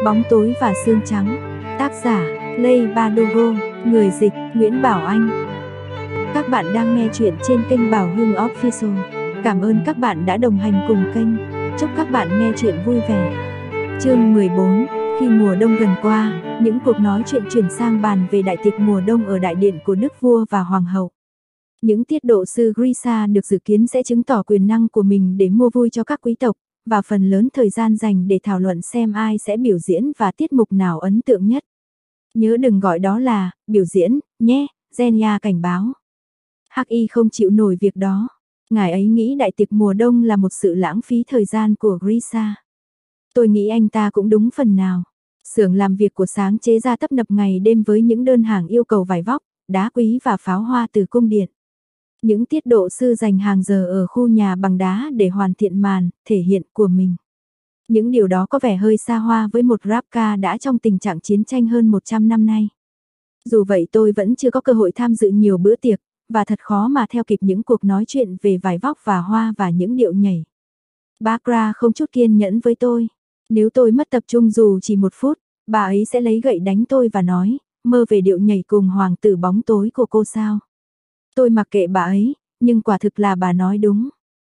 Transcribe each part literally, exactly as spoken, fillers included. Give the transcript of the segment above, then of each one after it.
Bóng tối và xương trắng. Tác giả: Lay Badogo. Người dịch: Nguyễn Bảo Anh. Các bạn đang nghe chuyện trên kênh Bảo Hưng Official. Cảm ơn các bạn đã đồng hành cùng kênh. Chúc các bạn nghe chuyện vui vẻ. Chương mười bốn. Khi mùa đông gần qua, những cuộc nói chuyện chuyển sang bàn về đại tiệc mùa đông ở đại điện của đức vua và hoàng hậu. Những tiết độ sư Grisha được dự kiến sẽ chứng tỏ quyền năng của mình để mua vui cho các quý tộc, và phần lớn thời gian dành để thảo luận xem ai sẽ biểu diễn và tiết mục nào ấn tượng nhất. Nhớ đừng gọi đó là biểu diễn nhé, Zenia cảnh báo. Hắc Y không chịu nổi việc đó. Ngài ấy nghĩ đại tiệc mùa đông là một sự lãng phí thời gian của Grisha. Tôi nghĩ anh ta cũng đúng phần nào. Xưởng làm việc của sáng chế ra tấp nập ngày đêm với những đơn hàng yêu cầu vải vóc, đá quý và pháo hoa từ cung điện. Những tiết độ sư dành hàng giờ ở khu nhà bằng đá để hoàn thiện màn thể hiện của mình. Những điều đó có vẻ hơi xa hoa với một rap ca đã trong tình trạng chiến tranh hơn một trăm năm nay. Dù vậy tôi vẫn chưa có cơ hội tham dự nhiều bữa tiệc, và thật khó mà theo kịp những cuộc nói chuyện về vải vóc và hoa và những điệu nhảy. Barbara không chút kiên nhẫn với tôi. Nếu tôi mất tập trung dù chỉ một phút, bà ấy sẽ lấy gậy đánh tôi và nói, mơ về điệu nhảy cùng hoàng tử bóng tối của cô sao. Tôi mặc kệ bà ấy, nhưng quả thực là bà nói đúng.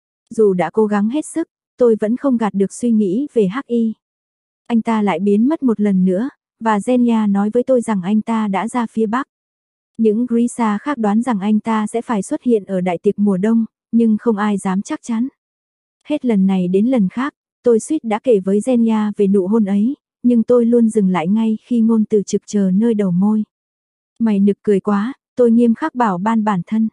Dù đã cố gắng hết sức, tôi vẫn không gạt được suy nghĩ về Hắc Y. Anh ta lại biến mất một lần nữa, và Zenia nói với tôi rằng anh ta đã ra phía Bắc. Những Grisha khác đoán rằng anh ta sẽ phải xuất hiện ở đại tiệc mùa đông, nhưng không ai dám chắc chắn. Hết lần này đến lần khác, tôi suýt đã kể với Zenia về nụ hôn ấy, nhưng tôi luôn dừng lại ngay khi ngôn từ trực chờ nơi đầu môi. Mày nực cười quá, tôi nghiêm khắc bảo ban bản thân.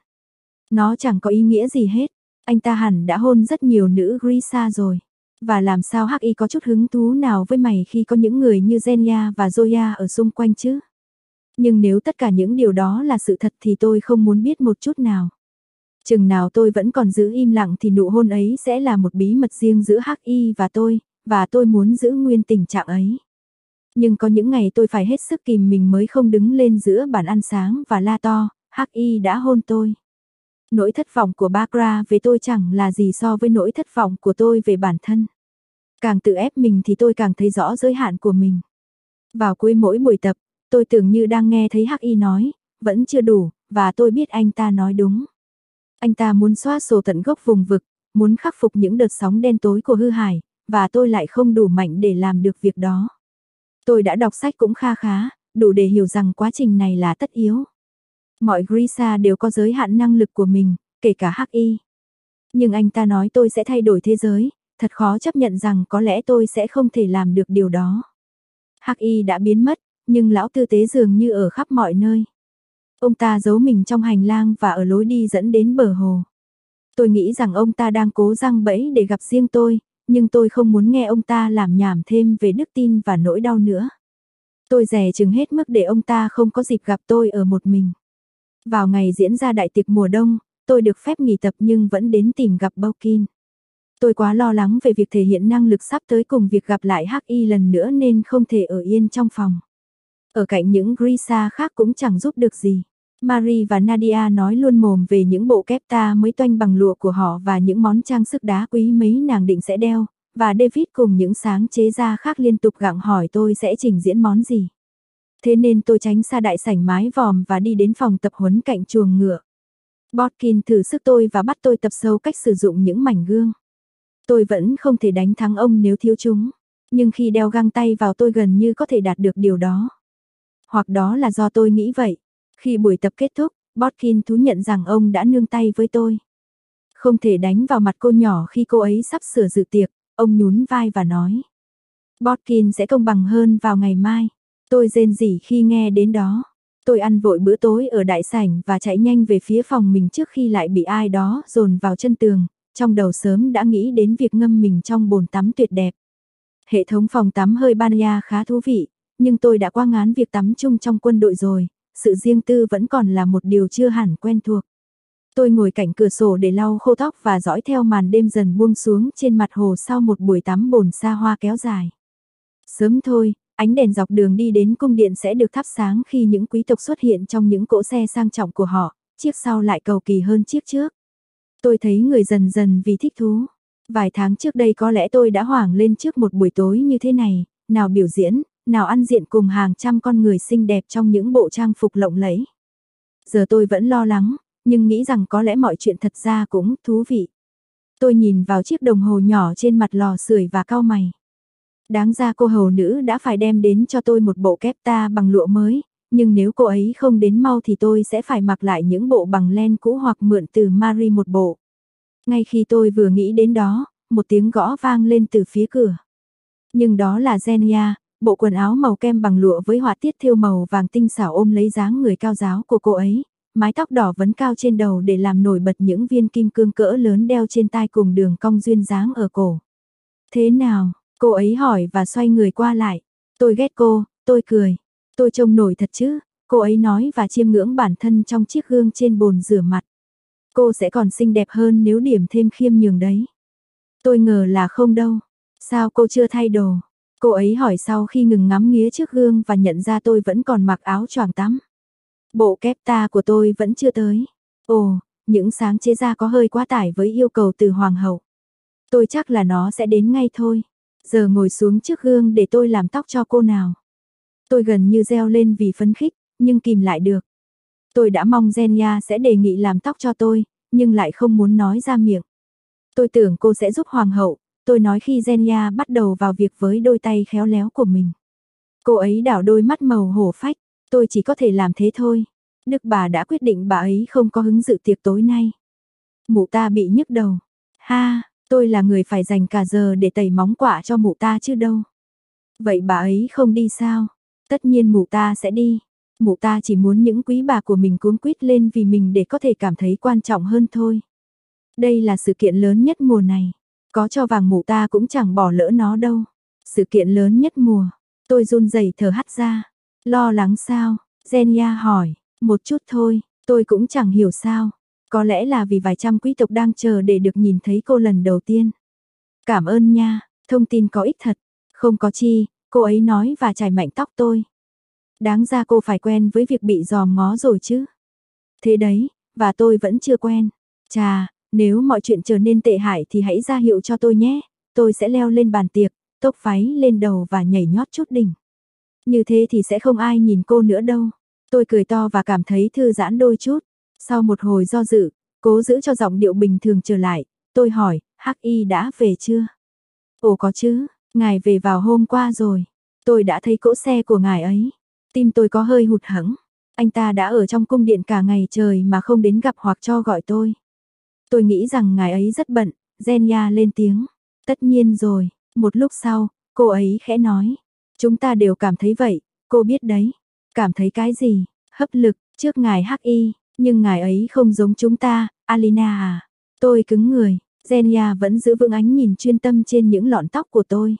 Nó chẳng có ý nghĩa gì hết, anh ta hẳn đã hôn rất nhiều nữ Grisha rồi. Và làm sao Hắc Y có chút hứng thú nào với mày khi có những người như Zenia và Zoya ở xung quanh chứ? Nhưng nếu tất cả những điều đó là sự thật thì tôi không muốn biết một chút nào. Chừng nào tôi vẫn còn giữ im lặng thì nụ hôn ấy sẽ là một bí mật riêng giữa Hắc Y và tôi, và tôi muốn giữ nguyên tình trạng ấy. Nhưng có những ngày tôi phải hết sức kìm mình mới không đứng lên giữa bàn ăn sáng và la to, Hắc Y đã hôn tôi. Nỗi thất vọng của Barbara về tôi chẳng là gì so với nỗi thất vọng của tôi về bản thân. Càng tự ép mình thì tôi càng thấy rõ giới hạn của mình. Vào cuối mỗi buổi tập, tôi tưởng như đang nghe thấy Hắc Y nói, vẫn chưa đủ, và tôi biết anh ta nói đúng. Anh ta muốn xóa sổ tận gốc vùng vực, muốn khắc phục những đợt sóng đen tối của hư hải, và tôi lại không đủ mạnh để làm được việc đó. Tôi đã đọc sách cũng kha khá, đủ để hiểu rằng quá trình này là tất yếu. Mọi Grisha đều có giới hạn năng lực của mình, kể cả Hắc Y. Nhưng anh ta nói tôi sẽ thay đổi thế giới, thật khó chấp nhận rằng có lẽ tôi sẽ không thể làm được điều đó. Hắc Y đã biến mất, nhưng lão tư tế dường như ở khắp mọi nơi. Ông ta giấu mình trong hành lang và ở lối đi dẫn đến bờ hồ. Tôi nghĩ rằng ông ta đang cố giăng bẫy để gặp riêng tôi, nhưng tôi không muốn nghe ông ta làm nhảm thêm về đức tin và nỗi đau nữa. Tôi dè chừng hết mức để ông ta không có dịp gặp tôi ở một mình. Vào ngày diễn ra đại tiệc mùa đông, tôi được phép nghỉ tập nhưng vẫn đến tìm gặp Bowkin. Tôi quá lo lắng về việc thể hiện năng lực sắp tới cùng việc gặp lại Hắc Y lần nữa nên không thể ở yên trong phòng. Ở cạnh những Grisha khác cũng chẳng giúp được gì. Marie và Nadia nói luôn mồm về những bộ kép ta mới toanh bằng lụa của họ và những món trang sức đá quý mấy nàng định sẽ đeo, và David cùng những sáng chế gia khác liên tục gặng hỏi tôi sẽ trình diễn món gì. Thế nên tôi tránh xa đại sảnh mái vòm và đi đến phòng tập huấn cạnh chuồng ngựa. Botkin thử sức tôi và bắt tôi tập sâu cách sử dụng những mảnh gương. Tôi vẫn không thể đánh thắng ông nếu thiếu chúng, nhưng khi đeo găng tay vào tôi gần như có thể đạt được điều đó. Hoặc đó là do tôi nghĩ vậy. Khi buổi tập kết thúc, Botkin thú nhận rằng ông đã nương tay với tôi. Không thể đánh vào mặt cô nhỏ khi cô ấy sắp sửa dự tiệc, ông nhún vai và nói. Botkin sẽ công bằng hơn vào ngày mai. Tôi rên rỉ khi nghe đến đó. Tôi ăn vội bữa tối ở đại sảnh và chạy nhanh về phía phòng mình trước khi lại bị ai đó dồn vào chân tường. Trong đầu sớm đã nghĩ đến việc ngâm mình trong bồn tắm tuyệt đẹp. Hệ thống phòng tắm hơi Banya khá thú vị, nhưng tôi đã qua ngán việc tắm chung trong quân đội rồi. Sự riêng tư vẫn còn là một điều chưa hẳn quen thuộc. Tôi ngồi cạnh cửa sổ để lau khô tóc và dõi theo màn đêm dần buông xuống trên mặt hồ sau một buổi tắm bồn xa hoa kéo dài. Sớm thôi, ánh đèn dọc đường đi đến cung điện sẽ được thắp sáng khi những quý tộc xuất hiện trong những cỗ xe sang trọng của họ, chiếc sau lại cầu kỳ hơn chiếc trước. Tôi thấy người dần dần vì thích thú. Vài tháng trước đây có lẽ tôi đã hoảng lên trước một buổi tối như thế này, nào biểu diễn, nào ăn diện cùng hàng trăm con người xinh đẹp trong những bộ trang phục lộng lẫy. Giờ tôi vẫn lo lắng, nhưng nghĩ rằng có lẽ mọi chuyện thật ra cũng thú vị. Tôi nhìn vào chiếc đồng hồ nhỏ trên mặt lò sưởi và cau mày. Đáng ra cô hầu nữ đã phải đem đến cho tôi một bộ kép ta bằng lụa mới, nhưng nếu cô ấy không đến mau thì tôi sẽ phải mặc lại những bộ bằng len cũ hoặc mượn từ Marie một bộ. Ngay khi tôi vừa nghĩ đến đó, một tiếng gõ vang lên từ phía cửa. Nhưng đó là Zenia, bộ quần áo màu kem bằng lụa với họa tiết thêu màu vàng tinh xảo ôm lấy dáng người cao ráo của cô ấy, mái tóc đỏ vấn cao trên đầu để làm nổi bật những viên kim cương cỡ lớn đeo trên tai cùng đường cong duyên dáng ở cổ. Thế nào? Cô ấy hỏi và xoay người qua lại. Tôi ghét cô, tôi cười. Tôi trông nổi thật chứ? Cô ấy nói và chiêm ngưỡng bản thân trong chiếc gương trên bồn rửa mặt. Cô sẽ còn xinh đẹp hơn nếu điểm thêm khiêm nhường đấy. Tôi ngờ là không đâu. Sao cô chưa thay đồ? Cô ấy hỏi sau khi ngừng ngắm nghía trước gương và nhận ra tôi vẫn còn mặc áo choàng tắm. Bộ kép ta của tôi vẫn chưa tới. Ồ, những sáng chế ra có hơi quá tải với yêu cầu từ hoàng hậu. Tôi chắc là nó sẽ đến ngay thôi. Giờ ngồi xuống trước gương để tôi làm tóc cho cô nào. Tôi gần như reo lên vì phấn khích, nhưng kìm lại được. Tôi đã mong Zenia sẽ đề nghị làm tóc cho tôi, nhưng lại không muốn nói ra miệng. Tôi tưởng cô sẽ giúp hoàng hậu, tôi nói khi Zenia bắt đầu vào việc với đôi tay khéo léo của mình. Cô ấy đảo đôi mắt màu hổ phách, tôi chỉ có thể làm thế thôi. Đức bà đã quyết định bà ấy không có hứng dự tiệc tối nay. Mụ ta bị nhức đầu. Ha, tôi là người phải dành cả giờ để tẩy móng quạ cho mụ ta chứ đâu. Vậy bà ấy không đi sao? Tất nhiên mụ ta sẽ đi. Mụ ta chỉ muốn những quý bà của mình cuống quýt lên vì mình để có thể cảm thấy quan trọng hơn thôi. Đây là sự kiện lớn nhất mùa này. Có cho vàng mụ ta cũng chẳng bỏ lỡ nó đâu. Sự kiện lớn nhất mùa. Tôi run rẩy thở hắt ra. Lo lắng sao? Zenia hỏi. Một chút thôi, tôi cũng chẳng hiểu sao. Có lẽ là vì vài trăm quý tộc đang chờ để được nhìn thấy cô lần đầu tiên. Cảm ơn nha, thông tin có ích thật. Không có chi, cô ấy nói và chải mạnh tóc tôi. Đáng ra cô phải quen với việc bị dòm ngó rồi chứ. Thế đấy, và tôi vẫn chưa quen. Chà, nếu mọi chuyện trở nên tệ hại thì hãy ra hiệu cho tôi nhé. Tôi sẽ leo lên bàn tiệc, tốc váy lên đầu và nhảy nhót chút đỉnh. Như thế thì sẽ không ai nhìn cô nữa đâu. Tôi cười to và cảm thấy thư giãn đôi chút. Sau một hồi do dự, cố giữ cho giọng điệu bình thường trở lại, tôi hỏi, Hắc Y đã về chưa? Ồ có chứ, ngài về vào hôm qua rồi. Tôi đã thấy cỗ xe của ngài ấy. Tim tôi có hơi hụt hẫng. Anh ta đã ở trong cung điện cả ngày trời mà không đến gặp hoặc cho gọi tôi. Tôi nghĩ rằng ngài ấy rất bận, Zenia lên tiếng. Tất nhiên rồi, một lúc sau, cô ấy khẽ nói. Chúng ta đều cảm thấy vậy, cô biết đấy. Cảm thấy cái gì? Hấp lực, trước ngài Hắc Y, nhưng ngài ấy không giống chúng ta, Alina à. Tôi cứng người, Zenia vẫn giữ vững ánh nhìn chuyên tâm trên những lọn tóc của tôi.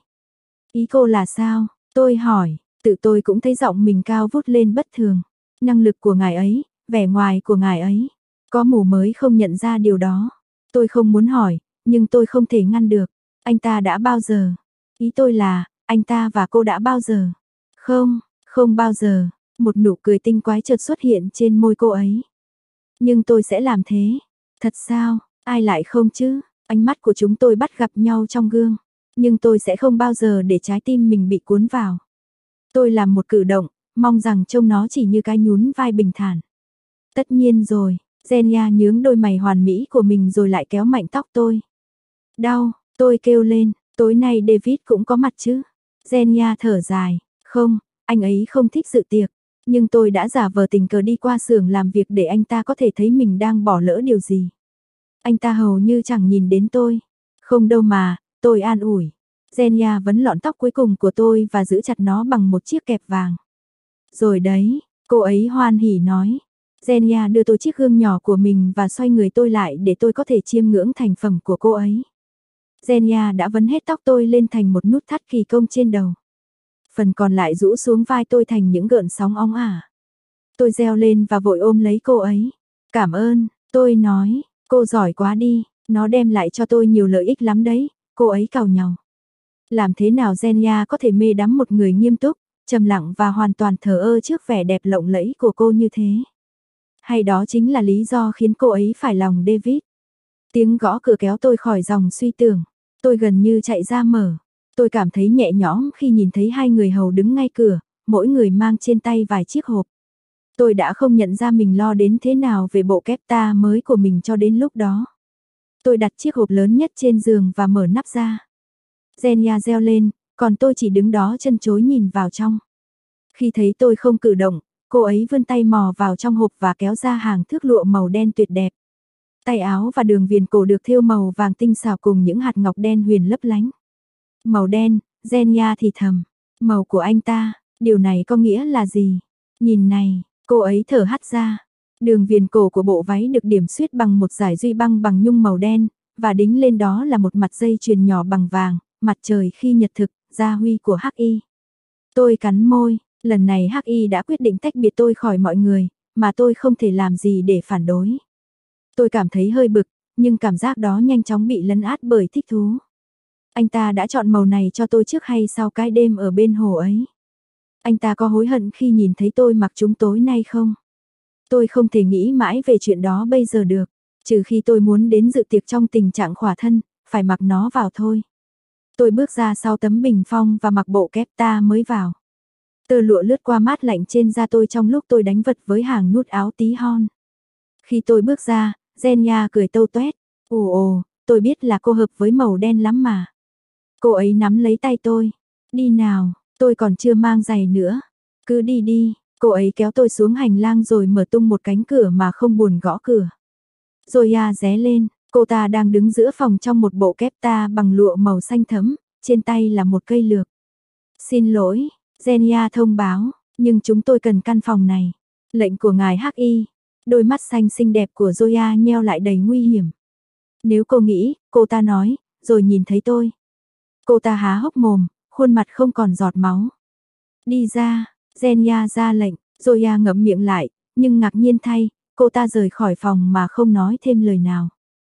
Ý cô là sao? Tôi hỏi, tự tôi cũng thấy giọng mình cao vút lên bất thường. Năng lực của ngài ấy, vẻ ngoài của ngài ấy. Có mù mới không nhận ra điều đó. Tôi không muốn hỏi, nhưng tôi không thể ngăn được. Anh ta đã bao giờ? Ý tôi là, anh ta và cô đã bao giờ? Không, không bao giờ. Một nụ cười tinh quái chợt xuất hiện trên môi cô ấy. Nhưng tôi sẽ làm thế. Thật sao? Ai lại không chứ? Ánh mắt của chúng tôi bắt gặp nhau trong gương. Nhưng tôi sẽ không bao giờ để trái tim mình bị cuốn vào. Tôi làm một cử động, mong rằng trông nó chỉ như cái nhún vai bình thản. Tất nhiên rồi, Zenia nhướng đôi mày hoàn mỹ của mình rồi lại kéo mạnh tóc tôi. Đau, tôi kêu lên, tối nay David cũng có mặt chứ? Zenia thở dài, không, anh ấy không thích dự tiệc. Nhưng tôi đã giả vờ tình cờ đi qua xưởng làm việc để anh ta có thể thấy mình đang bỏ lỡ điều gì. Anh ta hầu như chẳng nhìn đến tôi. Không đâu mà, tôi an ủi. Zenia vấn lọn tóc cuối cùng của tôi và giữ chặt nó bằng một chiếc kẹp vàng. Rồi đấy, cô ấy hoan hỉ nói. Zenia đưa tôi chiếc gương nhỏ của mình và xoay người tôi lại để tôi có thể chiêm ngưỡng thành phẩm của cô ấy. Zenia đã vấn hết tóc tôi lên thành một nút thắt kỳ công trên đầu. Phần còn lại rũ xuống vai tôi thành những gợn sóng óng ả. Tôi reo lên và vội ôm lấy cô ấy. Cảm ơn, tôi nói, cô giỏi quá đi, nó đem lại cho tôi nhiều lợi ích lắm đấy, cô ấy càu nhàu. Làm thế nào Zenia có thể mê đắm một người nghiêm túc, trầm lặng và hoàn toàn thờ ơ trước vẻ đẹp lộng lẫy của cô như thế? Hay đó chính là lý do khiến cô ấy phải lòng David? Tiếng gõ cửa kéo tôi khỏi dòng suy tưởng, tôi gần như chạy ra mở. Tôi cảm thấy nhẹ nhõm khi nhìn thấy hai người hầu đứng ngay cửa, mỗi người mang trên tay vài chiếc hộp. Tôi đã không nhận ra mình lo đến thế nào về bộ kepta mới của mình cho đến lúc đó. Tôi đặt chiếc hộp lớn nhất trên giường và mở nắp ra. Zenia reo lên, còn tôi chỉ đứng đó chân chối nhìn vào trong. Khi thấy tôi không cử động, cô ấy vươn tay mò vào trong hộp và kéo ra hàng thước lụa màu đen tuyệt đẹp. Tay áo và đường viền cổ được thêu màu vàng tinh xảo cùng những hạt ngọc đen huyền lấp lánh. Màu đen, Zenia thì thầm, màu của anh ta, điều này có nghĩa là gì? Nhìn này, cô ấy thở hắt ra. Đường viền cổ của bộ váy được điểm xuyết bằng một dải duy băng bằng nhung màu đen, và đính lên đó là một mặt dây chuyền nhỏ bằng vàng, mặt trời khi nhật thực, gia huy của hắc y. Tôi cắn môi, lần này hắc y đã quyết định tách biệt tôi khỏi mọi người, mà tôi không thể làm gì để phản đối. Tôi cảm thấy hơi bực, nhưng cảm giác đó nhanh chóng bị lấn át bởi thích thú. Anh ta đã chọn màu này cho tôi trước hay sau cái đêm ở bên hồ ấy? Anh ta có hối hận khi nhìn thấy tôi mặc chúng tối nay không? Tôi không thể nghĩ mãi về chuyện đó bây giờ được, trừ khi tôi muốn đến dự tiệc trong tình trạng khỏa thân, phải mặc nó vào thôi. Tôi bước ra sau tấm bình phong và mặc bộ kepta mới vào. Tơ lụa lướt qua mát lạnh trên da tôi trong lúc tôi đánh vật với hàng nút áo tí hon. Khi tôi bước ra, Zenia cười tâu tuét. Ồ ồ, tôi biết là cô hợp với màu đen lắm mà. Cô ấy nắm lấy tay tôi. Đi nào, tôi còn chưa mang giày nữa. Cứ đi đi, cô ấy kéo tôi xuống hành lang rồi mở tung một cánh cửa mà không buồn gõ cửa. Zoya ré lên, cô ta đang đứng giữa phòng trong một bộ kepta bằng lụa màu xanh thẫm, trên tay là một cây lược. Xin lỗi, Zenia thông báo, nhưng chúng tôi cần căn phòng này. Lệnh của ngài hắc y. Đôi mắt xanh xinh đẹp của Zoya nheo lại đầy nguy hiểm. Nếu cô nghĩ, cô ta nói, rồi nhìn thấy tôi. Cô ta há hốc mồm, khuôn mặt không còn giọt máu. Đi ra, Zenia ra lệnh, Zoya ngậm miệng lại, nhưng ngạc nhiên thay, cô ta rời khỏi phòng mà không nói thêm lời nào.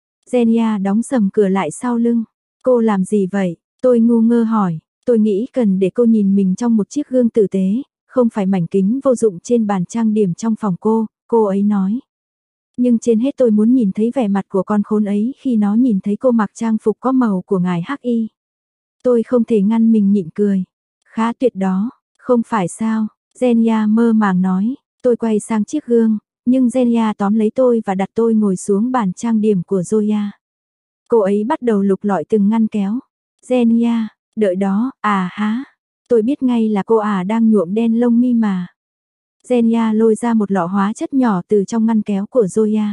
Zenia đóng sầm cửa lại sau lưng. Cô làm gì vậy? Tôi ngu ngơ hỏi. Tôi nghĩ cần để cô nhìn mình trong một chiếc gương tử tế, không phải mảnh kính vô dụng trên bàn trang điểm trong phòng cô, cô ấy nói. Nhưng trên hết tôi muốn nhìn thấy vẻ mặt của con khốn ấy khi nó nhìn thấy cô mặc trang phục có màu của ngài hắc y. Tôi không thể ngăn mình nhịn cười. Khá tuyệt đó, không phải sao? Zenia mơ màng nói. Tôi quay sang chiếc gương, nhưng Zenia tóm lấy tôi và đặt tôi ngồi xuống bàn trang điểm của Zoya. Cô ấy bắt đầu lục lọi từng ngăn kéo. Zenia, đợi đó, à há. Tôi biết ngay là cô à đang nhuộm đen lông mi mà. Zenia lôi ra một lọ hóa chất nhỏ từ trong ngăn kéo của Zoya.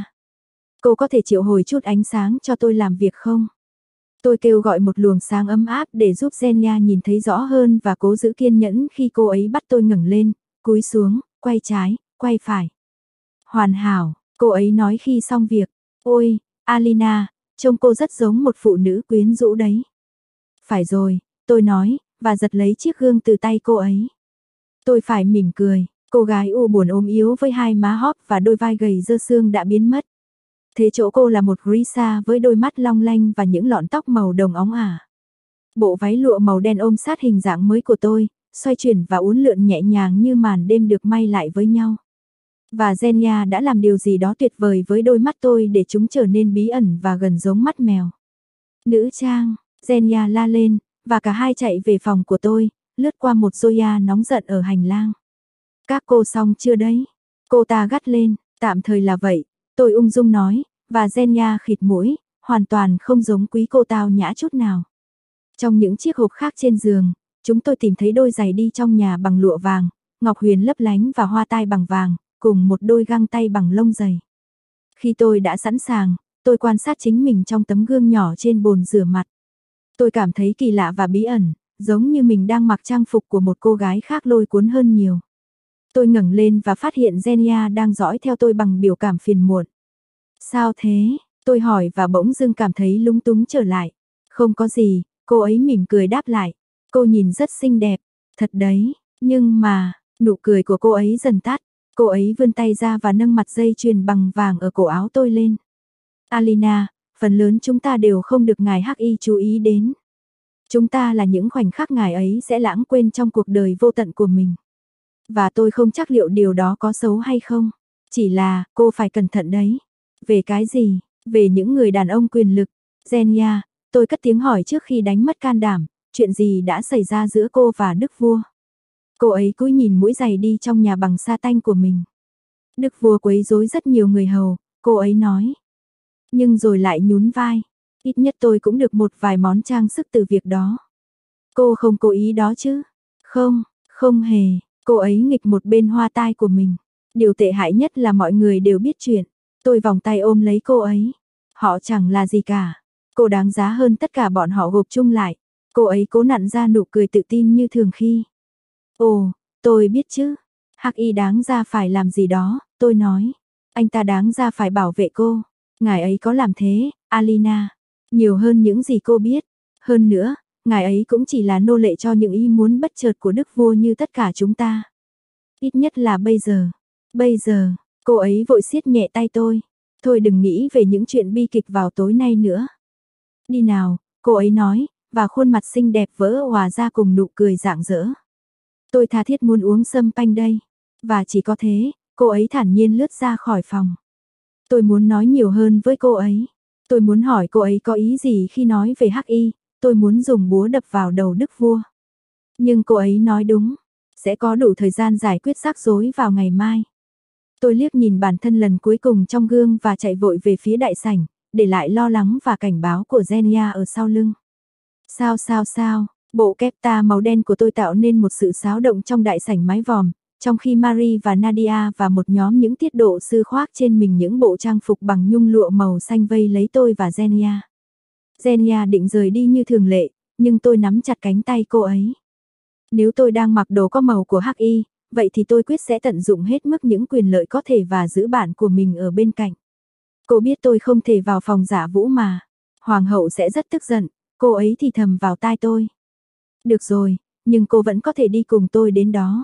Cô có thể triệu hồi chút ánh sáng cho tôi làm việc không? Tôi kêu gọi một luồng sáng ấm áp để giúp Zenia nhìn thấy rõ hơn và cố giữ kiên nhẫn khi cô ấy bắt tôi ngẩng lên, cúi xuống, quay trái, quay phải. Hoàn hảo, cô ấy nói khi xong việc. Ôi, Alina, trông cô rất giống một phụ nữ quyến rũ đấy. Phải rồi, tôi nói, và giật lấy chiếc gương từ tay cô ấy. Tôi phải mỉm cười, cô gái u buồn ốm yếu với hai má hóp và đôi vai gầy dơ xương đã biến mất. Thế chỗ cô là một Grisa với đôi mắt long lanh và những lọn tóc màu đồng óng ả. Bộ váy lụa màu đen ôm sát hình dạng mới của tôi, xoay chuyển và uốn lượn nhẹ nhàng như màn đêm được may lại với nhau. Và Zenia đã làm điều gì đó tuyệt vời với đôi mắt tôi để chúng trở nên bí ẩn và gần giống mắt mèo. Nữ trang, Zenia la lên, và cả hai chạy về phòng của tôi, lướt qua một Zoya nóng giận ở hành lang. Các cô xong chưa đấy? Cô ta gắt lên, tạm thời là vậy, tôi ung dung nói, và Zenia khịt mũi, hoàn toàn không giống quý cô tao nhã chút nào. Trong những chiếc hộp khác trên giường, chúng tôi tìm thấy đôi giày đi trong nhà bằng lụa vàng, ngọc huyền lấp lánh và hoa tai bằng vàng, cùng một đôi găng tay bằng lông dày. Khi tôi đã sẵn sàng, tôi quan sát chính mình trong tấm gương nhỏ trên bồn rửa mặt. Tôi cảm thấy kỳ lạ và bí ẩn, giống như mình đang mặc trang phục của một cô gái khác lôi cuốn hơn nhiều. Tôi ngẩng lên và phát hiện Zenia đang dõi theo tôi bằng biểu cảm phiền muộn. Sao thế? Tôi hỏi và bỗng dưng cảm thấy lúng túng trở lại. Không có gì, cô ấy mỉm cười đáp lại. Cô nhìn rất xinh đẹp, thật đấy, nhưng mà, nụ cười của cô ấy dần tắt. Cô ấy vươn tay ra và nâng mặt dây chuyền bằng vàng ở cổ áo tôi lên. Alina, phần lớn chúng ta đều không được ngài hắc y chú ý đến. Chúng ta là những khoảnh khắc ngài ấy sẽ lãng quên trong cuộc đời vô tận của mình. Và tôi không chắc liệu điều đó có xấu hay không. Chỉ là, cô phải cẩn thận đấy. Về cái gì? Về những người đàn ông quyền lực. Zenia, tôi cất tiếng hỏi trước khi đánh mất can đảm. chuyện gì đã xảy ra giữa cô và Đức Vua? Cô ấy cúi nhìn mũi giày đi trong nhà bằng sa tanh của mình. Đức Vua quấy rối rất nhiều người hầu, cô ấy nói. Nhưng rồi lại nhún vai. Ít nhất tôi cũng được một vài món trang sức từ việc đó. Cô không cố ý đó chứ? Không, không hề. Cô ấy nghịch một bên hoa tai của mình. Điều tệ hại nhất là mọi người đều biết chuyện. Tôi vòng tay ôm lấy cô ấy. Họ chẳng là gì cả. Cô đáng giá hơn tất cả bọn họ gộp chung lại. Cô ấy cố nặn ra nụ cười tự tin như thường khi. Ồ, tôi biết chứ. Hắc Y đáng ra phải làm gì đó, tôi nói. Anh ta đáng ra phải bảo vệ cô. Ngài ấy có làm thế, Alina. Nhiều hơn những gì cô biết. Hơn nữa, ngài ấy cũng chỉ là nô lệ cho những ý muốn bất chợt của Đức Vua như tất cả chúng ta. Ít nhất là bây giờ. Bây giờ, cô ấy vội siết nhẹ tay tôi. Thôi đừng nghĩ về những chuyện bi kịch vào tối nay nữa. Đi nào, cô ấy nói, và khuôn mặt xinh đẹp vỡ hòa ra cùng nụ cười rạng rỡ. Tôi tha thiết muốn uống sâm panh đây. Và chỉ có thế, cô ấy thản nhiên lướt ra khỏi phòng. Tôi muốn nói nhiều hơn với cô ấy. Tôi muốn hỏi cô ấy có ý gì khi nói về Hắc Y, tôi muốn dùng búa đập vào đầu Đức Vua. Nhưng cô ấy nói đúng, sẽ có đủ thời gian giải quyết rắc rối vào ngày mai. Tôi liếc nhìn bản thân lần cuối cùng trong gương và chạy vội về phía đại sảnh, để lại lo lắng và cảnh báo của Zenia ở sau lưng. Sao sao sao, bộ kepta màu đen của tôi tạo nên một sự xáo động trong đại sảnh mái vòm, trong khi Marie và Nadia và một nhóm những tiết độ sư khoác trên mình những bộ trang phục bằng nhung lụa màu xanh vây lấy tôi và Zenia. Zenia định rời đi như thường lệ, nhưng tôi nắm chặt cánh tay cô ấy. Nếu tôi đang mặc đồ có màu của Hắc Y, vậy thì tôi quyết sẽ tận dụng hết mức những quyền lợi có thể và giữ bạn của mình ở bên cạnh. Cô biết tôi không thể vào phòng giả vũ mà. Hoàng hậu sẽ rất tức giận, cô ấy thì thầm vào tai tôi. Được rồi, nhưng cô vẫn có thể đi cùng tôi đến đó.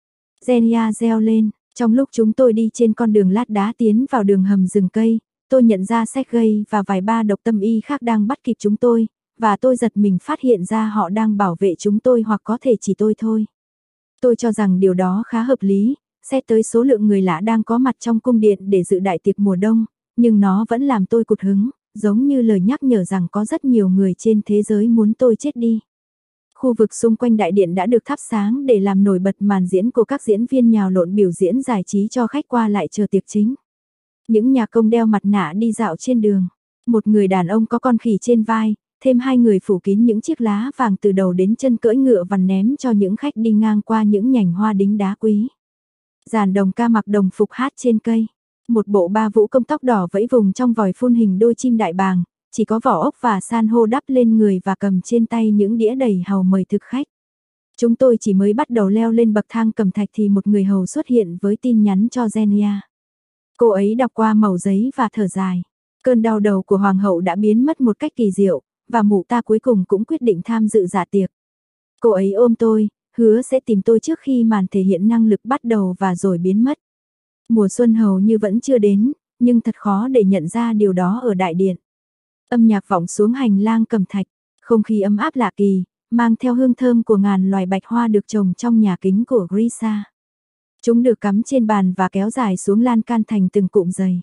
Zenia reo lên, trong lúc chúng tôi đi trên con đường lát đá tiến vào đường hầm rừng cây, tôi nhận ra Sergei và vài ba độc tâm y khác đang bắt kịp chúng tôi, và tôi giật mình phát hiện ra họ đang bảo vệ chúng tôi hoặc có thể chỉ tôi thôi. Tôi cho rằng điều đó khá hợp lý, xét tới số lượng người lạ đang có mặt trong cung điện để dự đại tiệc mùa đông, nhưng nó vẫn làm tôi cụt hứng, giống như lời nhắc nhở rằng có rất nhiều người trên thế giới muốn tôi chết đi. Khu vực xung quanh đại điện đã được thắp sáng để làm nổi bật màn diễn của các diễn viên nhào lộn biểu diễn giải trí cho khách qua lại chờ tiệc chính. Những nhà công đeo mặt nạ đi dạo trên đường. Một người đàn ông có con khỉ trên vai, thêm hai người phủ kín những chiếc lá vàng từ đầu đến chân cưỡi ngựa vằn ném cho những khách đi ngang qua những nhành hoa đính đá quý. Dàn đồng ca mặc đồng phục hát trên cây. Một bộ ba vũ công tóc đỏ vẫy vùng trong vòi phun hình đôi chim đại bàng, chỉ có vỏ ốc và san hô đắp lên người và cầm trên tay những đĩa đầy hàu mời thực khách. Chúng tôi chỉ mới bắt đầu leo lên bậc thang cẩm thạch thì một người hầu xuất hiện với tin nhắn cho Zenia. Cô ấy đọc qua mẩu giấy và thở dài. Cơn đau đầu của hoàng hậu đã biến mất một cách kỳ diệu, và mụ ta cuối cùng cũng quyết định tham dự dạ tiệc. Cô ấy ôm tôi, hứa sẽ tìm tôi trước khi màn thể hiện năng lực bắt đầu và rồi biến mất. Mùa xuân hầu như vẫn chưa đến, nhưng thật khó để nhận ra điều đó ở đại điện. Âm nhạc vọng xuống hành lang cẩm thạch, không khí ấm áp lạ kỳ, mang theo hương thơm của ngàn loài bạch hoa được trồng trong nhà kính của Grisa. Chúng được cắm trên bàn và kéo dài xuống lan can thành từng cụm giày.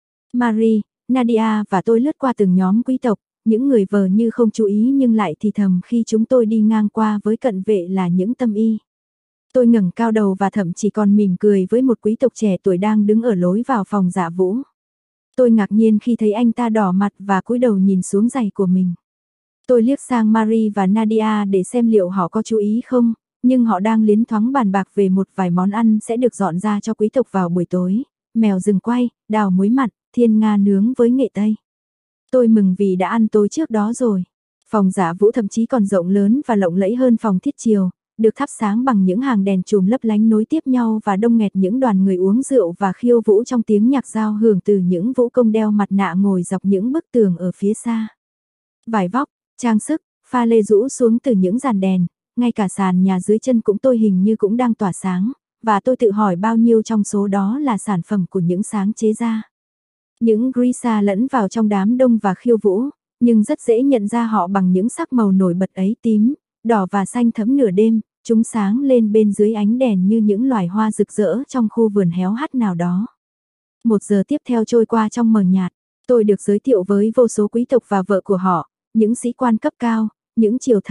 Marie, Nadia và tôi lướt qua từng nhóm quý tộc, những người vờ như không chú ý nhưng lại thì thầm khi chúng tôi đi ngang qua với cận vệ là những tâm y. Tôi ngẩng cao đầu và thậm chí còn mỉm cười với một quý tộc trẻ tuổi đang đứng ở lối vào phòng dạ vũ. Tôi ngạc nhiên khi thấy anh ta đỏ mặt và cúi đầu nhìn xuống giày của mình. Tôi liếc sang Marie và Nadia để xem liệu họ có chú ý không, nhưng họ đang liến thoáng bàn bạc về một vài món ăn sẽ được dọn ra cho quý tộc vào buổi tối. Mèo rừng quay, đào muối mặn, thiên nga nướng với nghệ tây. Tôi mừng vì đã ăn tối trước đó rồi. Phòng dạ vũ thậm chí còn rộng lớn và lộng lẫy hơn phòng thiết chiều, được thắp sáng bằng những hàng đèn chùm lấp lánh nối tiếp nhau và đông nghẹt những đoàn người uống rượu và khiêu vũ trong tiếng nhạc giao hưởng từ những vũ công đeo mặt nạ ngồi dọc những bức tường ở phía xa. Vải vóc, trang sức, pha lê rũ xuống từ những dàn đèn, ngay cả sàn nhà dưới chân cũng tôi hình như cũng đang tỏa sáng, và tôi tự hỏi bao nhiêu trong số đó là sản phẩm của những sáng chế ra. Những Grisa lẫn vào trong đám đông và khiêu vũ, nhưng rất dễ nhận ra họ bằng những sắc màu nổi bật ấy, tím, đỏ và xanh thẫm nửa đêm, chúng sáng lên bên dưới ánh đèn như những loài hoa rực rỡ trong khu vườn héo hắt nào đó. Một giờ tiếp theo trôi qua trong mờ nhạt, tôi được giới thiệu với vô số quý tộc và vợ của họ, những sĩ quan cấp cao, những triều thần,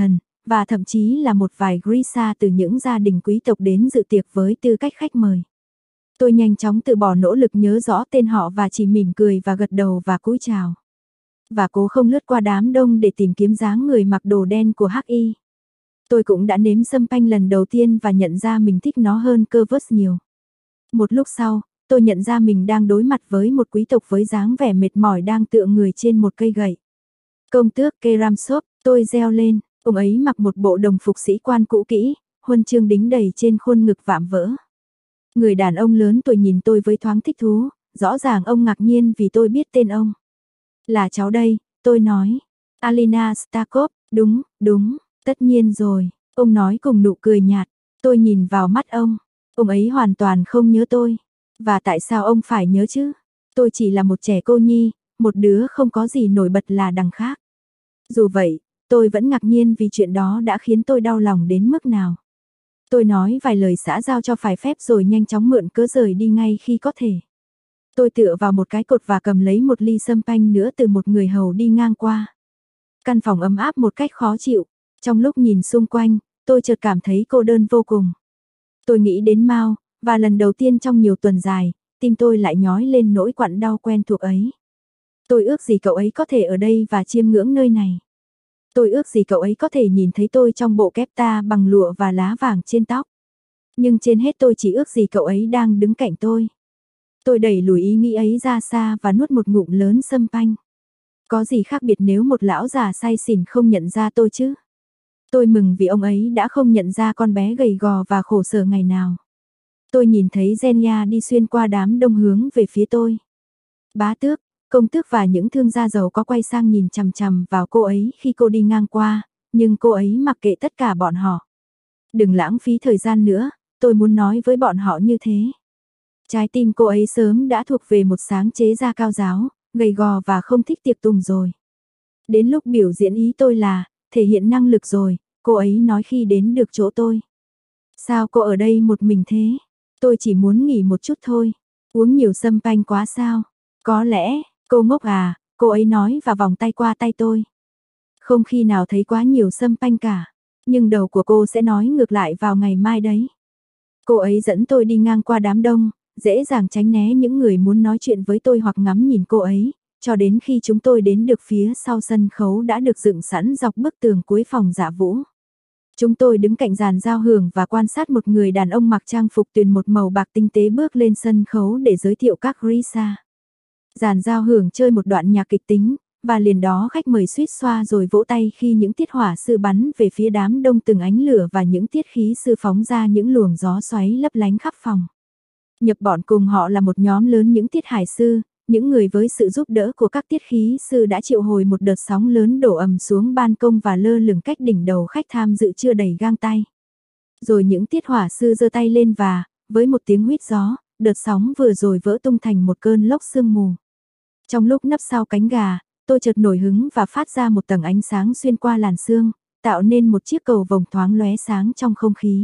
và thậm chí là một vài Grisha từ những gia đình quý tộc đến dự tiệc với tư cách khách mời. Tôi nhanh chóng từ bỏ nỗ lực nhớ rõ tên họ và chỉ mỉm cười và gật đầu và cúi chào. Và cố không lướt qua đám đông để tìm kiếm dáng người mặc đồ đen của hắc y. Tôi cũng đã nếm sâm panh lần đầu tiên và nhận ra mình thích nó hơn Curvus nhiều. Một lúc sau, tôi nhận ra mình đang đối mặt với một quý tộc với dáng vẻ mệt mỏi đang tựa người trên một cây gậy. Công tước Keramsop, tôi reo lên, ông ấy mặc một bộ đồng phục sĩ quan cũ kỹ, huân chương đính đầy trên khuôn ngực vạm vỡ. Người đàn ông lớn tuổi nhìn tôi với thoáng thích thú, rõ ràng ông ngạc nhiên vì tôi biết tên ông. Là cháu đây, tôi nói. Alina Starkov, đúng, đúng, tất nhiên rồi, ông nói cùng nụ cười nhạt. Tôi nhìn vào mắt ông, ông ấy hoàn toàn không nhớ tôi. Và tại sao ông phải nhớ chứ? Tôi chỉ là một trẻ cô nhi, một đứa không có gì nổi bật là đằng khác. Dù vậy, tôi vẫn ngạc nhiên vì chuyện đó đã khiến tôi đau lòng đến mức nào. Tôi nói vài lời xã giao cho phải phép rồi nhanh chóng mượn cớ rời đi ngay khi có thể. Tôi tựa vào một cái cột và cầm lấy một ly sâm panh nữa từ một người hầu đi ngang qua. Căn phòng ấm áp một cách khó chịu. Trong lúc nhìn xung quanh, tôi chợt cảm thấy cô đơn vô cùng. Tôi nghĩ đến Mao, và lần đầu tiên trong nhiều tuần dài, tim tôi lại nhói lên nỗi quặn đau quen thuộc ấy. Tôi ước gì cậu ấy có thể ở đây và chiêm ngưỡng nơi này. Tôi ước gì cậu ấy có thể nhìn thấy tôi trong bộ kép ta bằng lụa và lá vàng trên tóc. Nhưng trên hết tôi chỉ ước gì cậu ấy đang đứng cạnh tôi. Tôi đẩy lùi ý nghĩ ấy ra xa và nuốt một ngụm lớn sâm panh. Có gì khác biệt nếu một lão già say xỉn không nhận ra tôi chứ? Tôi mừng vì ông ấy đã không nhận ra con bé gầy gò và khổ sở ngày nào. Tôi nhìn thấy Zenia đi xuyên qua đám đông hướng về phía tôi. Bá tước, công tước và những thương gia giàu có quay sang nhìn chằm chằm vào cô ấy khi cô đi ngang qua, nhưng cô ấy mặc kệ tất cả bọn họ. Đừng lãng phí thời gian nữa, tôi muốn nói với bọn họ như thế. Trái tim cô ấy sớm đã thuộc về một sáng chế gia cao giáo, gầy gò và không thích tiệc tùng rồi. Đến lúc biểu diễn ý tôi là, thể hiện năng lực rồi, cô ấy nói khi đến được chỗ tôi. Sao cô ở đây một mình thế? Tôi chỉ muốn nghỉ một chút thôi. Uống nhiều sâm panh quá sao? Có lẽ, cô ngốc à, cô ấy nói và vòng tay qua tay tôi. Không khi nào thấy quá nhiều sâm panh cả, nhưng đầu của cô sẽ nói ngược lại vào ngày mai đấy. Cô ấy dẫn tôi đi ngang qua đám đông, dễ dàng tránh né những người muốn nói chuyện với tôi hoặc ngắm nhìn cô ấy, cho đến khi chúng tôi đến được phía sau sân khấu đã được dựng sẵn dọc bức tường cuối phòng dạ vũ. Chúng tôi đứng cạnh dàn giao hưởng và quan sát một người đàn ông mặc trang phục tuyền một màu bạc tinh tế bước lên sân khấu để giới thiệu các Grisha. Dàn giao hưởng chơi một đoạn nhạc kịch tính, và liền đó khách mời suýt xoa rồi vỗ tay khi những tiết hỏa sư bắn về phía đám đông từng ánh lửa và những tiết khí sư phóng ra những luồng gió xoáy lấp lánh khắp phòng. Nhập bọn cùng họ là một nhóm lớn những tiết hải sư, những người với sự giúp đỡ của các tiết khí sư đã triệu hồi một đợt sóng lớn đổ ầm xuống ban công và lơ lửng cách đỉnh đầu khách tham dự chưa đầy gang tay. Rồi những tiết hỏa sư giơ tay lên và, với một tiếng huýt gió, đợt sóng vừa rồi vỡ tung thành một cơn lốc sương mù. Trong lúc nấp sau cánh gà, tôi chợt nổi hứng và phát ra một tầng ánh sáng xuyên qua làn sương, tạo nên một chiếc cầu vồng thoáng lóe sáng trong không khí.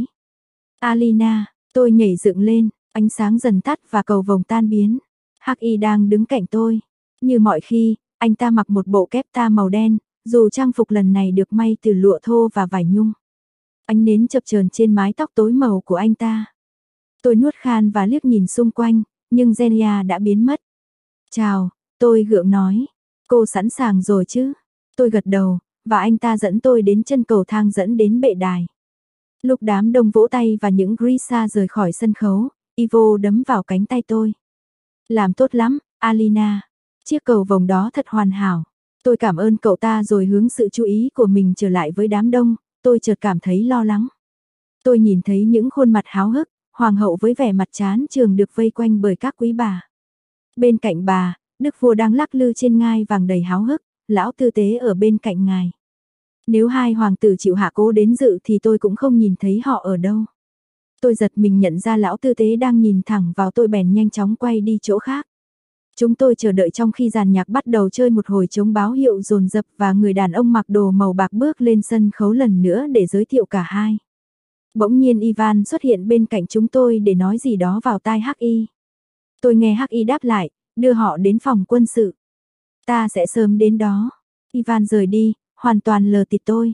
Alina, tôi nhảy dựng lên, ánh sáng dần tắt và cầu vồng tan biến. Hắc Y đang đứng cạnh tôi. Như mọi khi, anh ta mặc một bộ kép ta màu đen, dù trang phục lần này được may từ lụa thô và vải nhung. Ánh nến chập chờn trên mái tóc tối màu của anh ta. Tôi nuốt khan và liếc nhìn xung quanh, nhưng Zenia đã biến mất. Chào, tôi gượng nói. Cô sẵn sàng rồi chứ? Tôi gật đầu, và anh ta dẫn tôi đến chân cầu thang dẫn đến bệ đài. Lúc đám đông vỗ tay và những Grisha rời khỏi sân khấu, Ivo đấm vào cánh tay tôi. Làm tốt lắm, Alina. Chiếc cầu vồng đó thật hoàn hảo. Tôi cảm ơn cậu ta rồi hướng sự chú ý của mình trở lại với đám đông, tôi chợt cảm thấy lo lắng. Tôi nhìn thấy những khuôn mặt háo hức, hoàng hậu với vẻ mặt chán chường được vây quanh bởi các quý bà. Bên cạnh bà, đức vua đang lắc lư trên ngai vàng đầy háo hức, lão tư tế ở bên cạnh ngài. Nếu hai hoàng tử chịu hạ cố đến dự thì tôi cũng không nhìn thấy họ ở đâu. Tôi giật mình nhận ra lão tư tế đang nhìn thẳng vào tôi bèn nhanh chóng quay đi chỗ khác. Chúng tôi chờ đợi trong khi dàn nhạc bắt đầu chơi một hồi trống báo hiệu dồn dập và người đàn ông mặc đồ màu bạc bước lên sân khấu lần nữa để giới thiệu cả hai. Bỗng nhiên Ivan xuất hiện bên cạnh chúng tôi để nói gì đó vào tai Hắc Y. Tôi nghe Hắc Y đáp lại, đưa họ đến phòng quân sự. Ta sẽ sớm đến đó. Ivan rời đi, hoàn toàn lờ tịt tôi.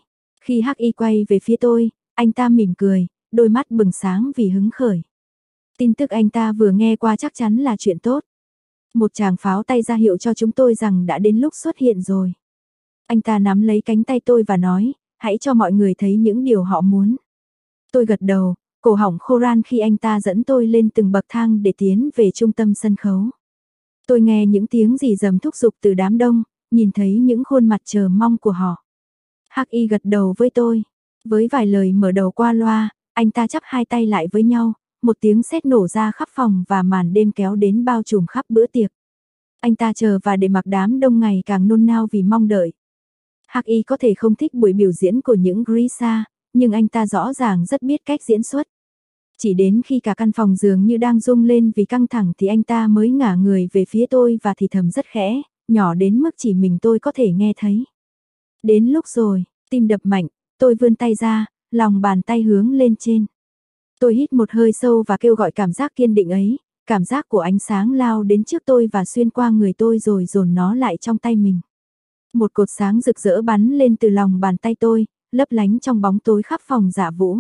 Khi Hắc Y quay về phía tôi, anh ta mỉm cười, đôi mắt bừng sáng vì hứng khởi. Tin tức anh ta vừa nghe qua chắc chắn là chuyện tốt. Một tràng pháo tay ra hiệu cho chúng tôi rằng đã đến lúc xuất hiện rồi. Anh ta nắm lấy cánh tay tôi và nói, hãy cho mọi người thấy những điều họ muốn. Tôi gật đầu, cổ họng khô ran khi anh ta dẫn tôi lên từng bậc thang để tiến về trung tâm sân khấu. Tôi nghe những tiếng rì rầm thúc giục từ đám đông, nhìn thấy những khuôn mặt chờ mong của họ. Hắc Y gật đầu với tôi. Với vài lời mở đầu qua loa, anh ta chắp hai tay lại với nhau, một tiếng sét nổ ra khắp phòng và màn đêm kéo đến bao trùm khắp bữa tiệc. Anh ta chờ và để mặc đám đông ngày càng nôn nao vì mong đợi. Hắc Y có thể không thích buổi biểu diễn của những Grisha, nhưng anh ta rõ ràng rất biết cách diễn xuất. Chỉ đến khi cả căn phòng dường như đang rung lên vì căng thẳng thì anh ta mới ngả người về phía tôi và thì thầm rất khẽ, nhỏ đến mức chỉ mình tôi có thể nghe thấy. Đến lúc rồi, tim đập mạnh, tôi vươn tay ra, lòng bàn tay hướng lên trên. Tôi hít một hơi sâu và kêu gọi cảm giác kiên định ấy, cảm giác của ánh sáng lao đến trước tôi và xuyên qua người tôi rồi dồn nó lại trong tay mình. Một cột sáng rực rỡ bắn lên từ lòng bàn tay tôi, lấp lánh trong bóng tối khắp phòng dạ vũ.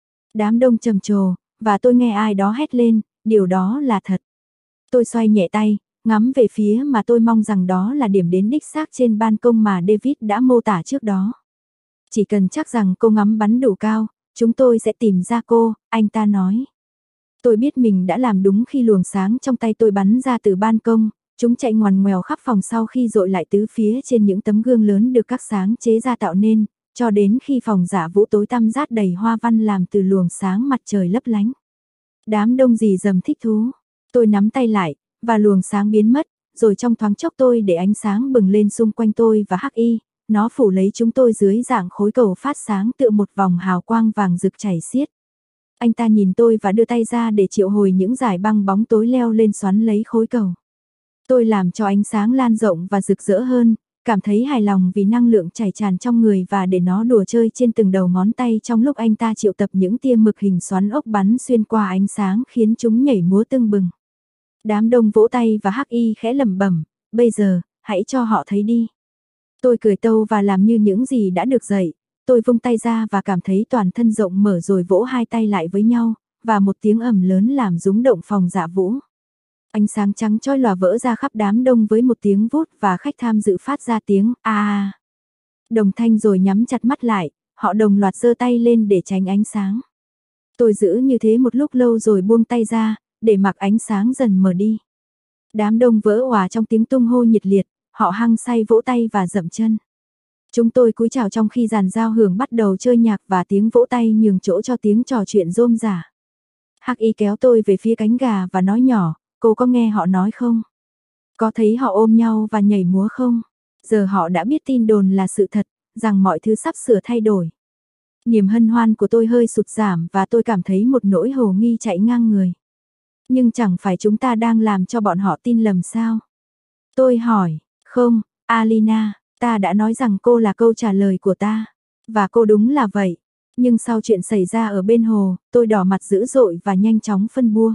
Đám đông trầm trồ, và tôi nghe ai đó hét lên, điều đó là thật. Tôi xoay nhẹ tay, ngắm về phía mà tôi mong rằng đó là điểm đến đích xác trên ban công mà David đã mô tả trước đó. Chỉ cần chắc rằng cô ngắm bắn đủ cao, chúng tôi sẽ tìm ra cô, anh ta nói. Tôi biết mình đã làm đúng khi luồng sáng trong tay tôi bắn ra từ ban công, chúng chạy ngoằn ngoèo khắp phòng sau khi dội lại tứ phía trên những tấm gương lớn được các sáng chế ra tạo nên, cho đến khi phòng dạ vũ tối tăm rát đầy hoa văn làm từ luồng sáng mặt trời lấp lánh. Đám đông rì rầm thích thú. Tôi nắm tay lại, và luồng sáng biến mất, rồi trong thoáng chốc tôi để ánh sáng bừng lên xung quanh tôi và Hắc Y, nó phủ lấy chúng tôi dưới dạng khối cầu phát sáng tựa một vòng hào quang vàng rực chảy xiết. Anh ta nhìn tôi và đưa tay ra để triệu hồi những dải băng bóng tối leo lên xoắn lấy khối cầu. Tôi làm cho ánh sáng lan rộng và rực rỡ hơn, cảm thấy hài lòng vì năng lượng chảy tràn trong người và để nó đùa chơi trên từng đầu ngón tay trong lúc anh ta triệu tập những tia mực hình xoắn ốc bắn xuyên qua ánh sáng khiến chúng nhảy múa tưng bừng. Đám đông vỗ tay và Hắc Y khẽ lẩm bẩm, bây giờ, hãy cho họ thấy đi. Tôi cười tâu và làm như những gì đã được dạy, tôi vung tay ra và cảm thấy toàn thân rộng mở rồi vỗ hai tay lại với nhau, và một tiếng ầm lớn làm rúng động phòng dạ vũ. Ánh sáng trắng chói lòa vỡ ra khắp đám đông với một tiếng vút và khách tham dự phát ra tiếng a a. Đồng thanh rồi nhắm chặt mắt lại, họ đồng loạt giơ tay lên để tránh ánh sáng. Tôi giữ như thế một lúc lâu rồi buông tay ra, để mặc ánh sáng dần mờ đi. Đám đông vỡ òa trong tiếng tung hô nhiệt liệt, họ hăng say vỗ tay và dậm chân. Chúng tôi cúi chào trong khi dàn giao hưởng bắt đầu chơi nhạc và tiếng vỗ tay nhường chỗ cho tiếng trò chuyện rôm rả. Hắc Y kéo tôi về phía cánh gà và nói nhỏ, cô có nghe họ nói không? Có thấy họ ôm nhau và nhảy múa không? Giờ họ đã biết tin đồn là sự thật, rằng mọi thứ sắp sửa thay đổi. Niềm hân hoan của tôi hơi sụt giảm và tôi cảm thấy một nỗi hồ nghi chạy ngang người. Nhưng chẳng phải chúng ta đang làm cho bọn họ tin lầm sao? Tôi hỏi, không, Alina, ta đã nói rằng cô là câu trả lời của ta. Và cô đúng là vậy. Nhưng sau chuyện xảy ra ở bên hồ, tôi đỏ mặt dữ dội và nhanh chóng phân bua.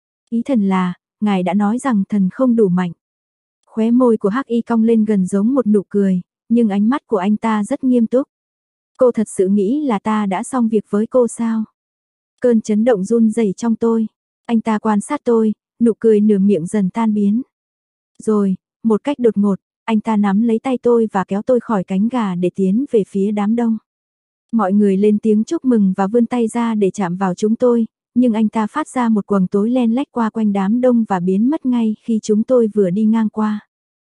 Ý thần là, ngài đã nói rằng thần không đủ mạnh. Khóe môi của Hắc Y cong lên gần giống một nụ cười, nhưng ánh mắt của anh ta rất nghiêm túc. Cô thật sự nghĩ là ta đã xong việc với cô sao? Cơn chấn động run rẩy trong tôi. Anh ta quan sát tôi, nụ cười nửa miệng dần tan biến. Rồi, một cách đột ngột, anh ta nắm lấy tay tôi và kéo tôi khỏi cánh gà để tiến về phía đám đông. Mọi người lên tiếng chúc mừng và vươn tay ra để chạm vào chúng tôi, nhưng anh ta phát ra một quầng tối len lách qua quanh đám đông và biến mất ngay khi chúng tôi vừa đi ngang qua.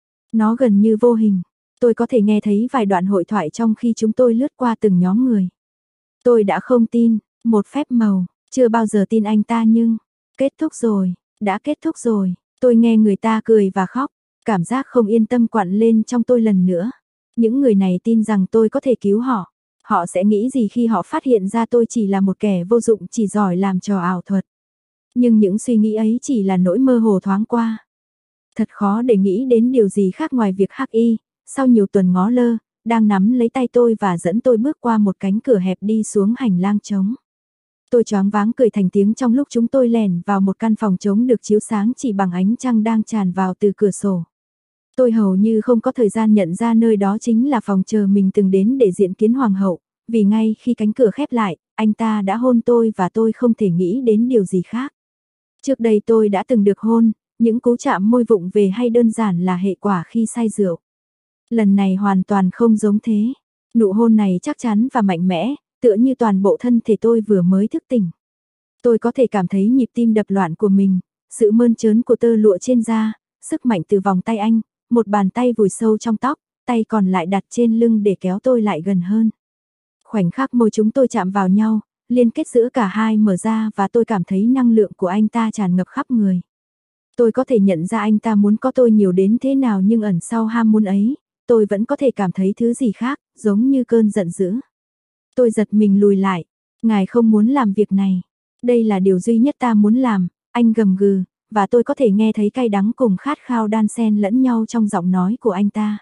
Nó gần như vô hình, tôi có thể nghe thấy vài đoạn hội thoại trong khi chúng tôi lướt qua từng nhóm người. Tôi đã không tin, một phép màu, chưa bao giờ tin anh ta nhưng, kết thúc rồi, đã kết thúc rồi, tôi nghe người ta cười và khóc, cảm giác không yên tâm quặn lên trong tôi lần nữa. Những người này tin rằng tôi có thể cứu họ. Họ sẽ nghĩ gì khi họ phát hiện ra tôi chỉ là một kẻ vô dụng chỉ giỏi làm trò ảo thuật. Nhưng những suy nghĩ ấy chỉ là nỗi mơ hồ thoáng qua. Thật khó để nghĩ đến điều gì khác ngoài việc Hắc Y, sau nhiều tuần ngó lơ, đang nắm lấy tay tôi và dẫn tôi bước qua một cánh cửa hẹp đi xuống hành lang trống. Tôi choáng váng cười thành tiếng trong lúc chúng tôi lẻn vào một căn phòng trống được chiếu sáng chỉ bằng ánh trăng đang tràn vào từ cửa sổ. Tôi hầu như không có thời gian nhận ra nơi đó chính là phòng chờ mình từng đến để diện kiến hoàng hậu, vì ngay khi cánh cửa khép lại, anh ta đã hôn tôi và tôi không thể nghĩ đến điều gì khác. Trước đây tôi đã từng được hôn, những cú chạm môi vụng về hay đơn giản là hệ quả khi say rượu. Lần này hoàn toàn không giống thế. Nụ hôn này chắc chắn và mạnh mẽ, tựa như toàn bộ thân thể tôi vừa mới thức tỉnh. Tôi có thể cảm thấy nhịp tim đập loạn của mình, sự mơn trớn của tơ lụa trên da, sức mạnh từ vòng tay anh, một bàn tay vùi sâu trong tóc, tay còn lại đặt trên lưng để kéo tôi lại gần hơn. Khoảnh khắc môi chúng tôi chạm vào nhau, liên kết giữa cả hai mở ra và tôi cảm thấy năng lượng của anh ta tràn ngập khắp người. Tôi có thể nhận ra anh ta muốn có tôi nhiều đến thế nào, nhưng ẩn sau ham muốn ấy, tôi vẫn có thể cảm thấy thứ gì khác, giống như cơn giận dữ. Tôi giật mình lùi lại. Ngài không muốn làm việc này. Đây là điều duy nhất ta muốn làm, anh gầm gừ, và tôi có thể nghe thấy cay đắng cùng khát khao đan xen lẫn nhau trong giọng nói của anh ta.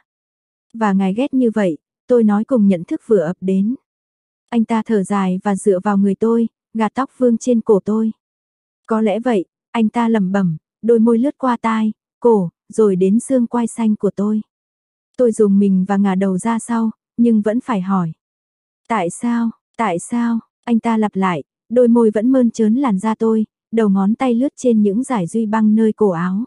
Và ngài ghét như vậy, tôi nói cùng nhận thức vừa ập đến. Anh ta thở dài và dựa vào người tôi, gạt tóc vương trên cổ tôi. Có lẽ vậy, anh ta lẩm bẩm, đôi môi lướt qua tai, cổ, rồi đến xương quai xanh của tôi. Tôi dùng mình và ngả đầu ra sau, nhưng vẫn phải hỏi. Tại sao, tại sao, anh ta lặp lại, đôi môi vẫn mơn trớn làn da tôi, đầu ngón tay lướt trên những dải duy băng nơi cổ áo.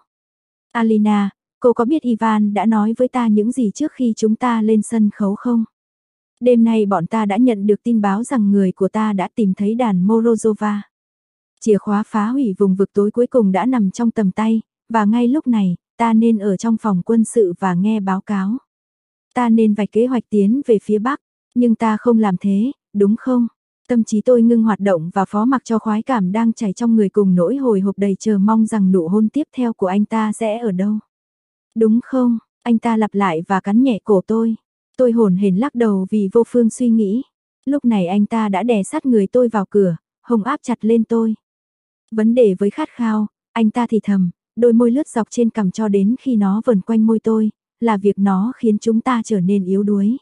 Alina, cô có biết Ivan đã nói với ta những gì trước khi chúng ta lên sân khấu không? Đêm nay bọn ta đã nhận được tin báo rằng người của ta đã tìm thấy đàn Morozova. Chìa khóa phá hủy vùng vực tối cuối cùng đã nằm trong tầm tay, và ngay lúc này, ta nên ở trong phòng quân sự và nghe báo cáo. Ta nên vạch kế hoạch tiến về phía Bắc, nhưng ta không làm thế, đúng không? Tâm trí tôi ngưng hoạt động và phó mặc cho khoái cảm đang chảy trong người cùng nỗi hồi hộp đầy chờ mong rằng nụ hôn tiếp theo của anh ta sẽ ở đâu. Đúng không? Anh ta lặp lại và cắn nhẹ cổ tôi. Tôi hổn hển lắc đầu vì vô phương suy nghĩ. Lúc này anh ta đã đè sát người tôi vào cửa, hông áp chặt lên tôi. Vấn đề với khát khao, anh ta thì thầm, đôi môi lướt dọc trên cằm cho đến khi nó vờn quanh môi tôi, là việc nó khiến chúng ta trở nên yếu đuối.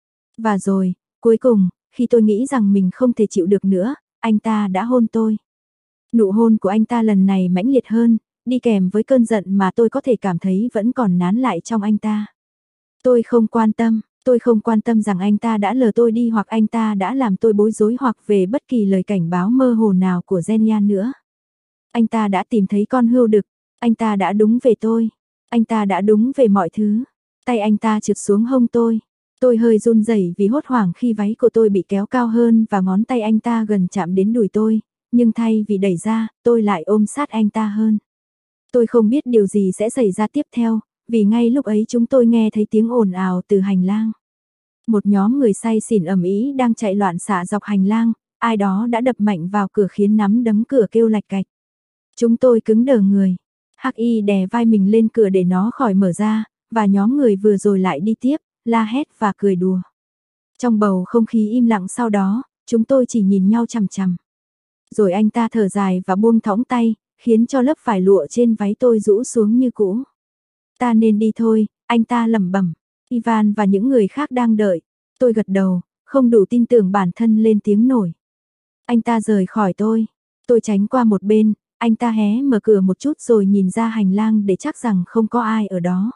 Và rồi, cuối cùng, khi tôi nghĩ rằng mình không thể chịu được nữa, anh ta đã hôn tôi. Nụ hôn của anh ta lần này mãnh liệt hơn, đi kèm với cơn giận mà tôi có thể cảm thấy vẫn còn nán lại trong anh ta. Tôi không quan tâm, tôi không quan tâm rằng anh ta đã lừa tôi đi hoặc anh ta đã làm tôi bối rối hoặc về bất kỳ lời cảnh báo mơ hồ nào của Zenia nữa. Anh ta đã tìm thấy con hươu đực, anh ta đã đúng về tôi, anh ta đã đúng về mọi thứ. Tay anh ta trượt xuống hông tôi. Tôi hơi run rẩy vì hốt hoảng khi váy của tôi bị kéo cao hơn và ngón tay anh ta gần chạm đến đùi tôi, nhưng thay vì đẩy ra, tôi lại ôm sát anh ta hơn. Tôi không biết điều gì sẽ xảy ra tiếp theo, vì ngay lúc ấy chúng tôi nghe thấy tiếng ồn ào từ hành lang. Một nhóm người say xỉn ầm ĩ đang chạy loạn xạ dọc hành lang, ai đó đã đập mạnh vào cửa khiến nắm đấm cửa kêu lạch cạch. Chúng tôi cứng đờ người. Hắc Y đè vai mình lên cửa để nó khỏi mở ra, và nhóm người vừa rồi lại đi tiếp, la hét và cười đùa. Trong bầu không khí im lặng sau đó, chúng tôi chỉ nhìn nhau chằm chằm. Rồi anh ta thở dài và buông thõng tay, khiến cho lớp vải lụa trên váy tôi rũ xuống như cũ. Ta nên đi thôi, anh ta lẩm bẩm. Ivan và những người khác đang đợi. Tôi gật đầu, không đủ tin tưởng bản thân lên tiếng nổi. Anh ta rời khỏi tôi. Tôi tránh qua một bên, anh ta hé mở cửa một chút rồi nhìn ra hành lang để chắc rằng không có ai ở đó.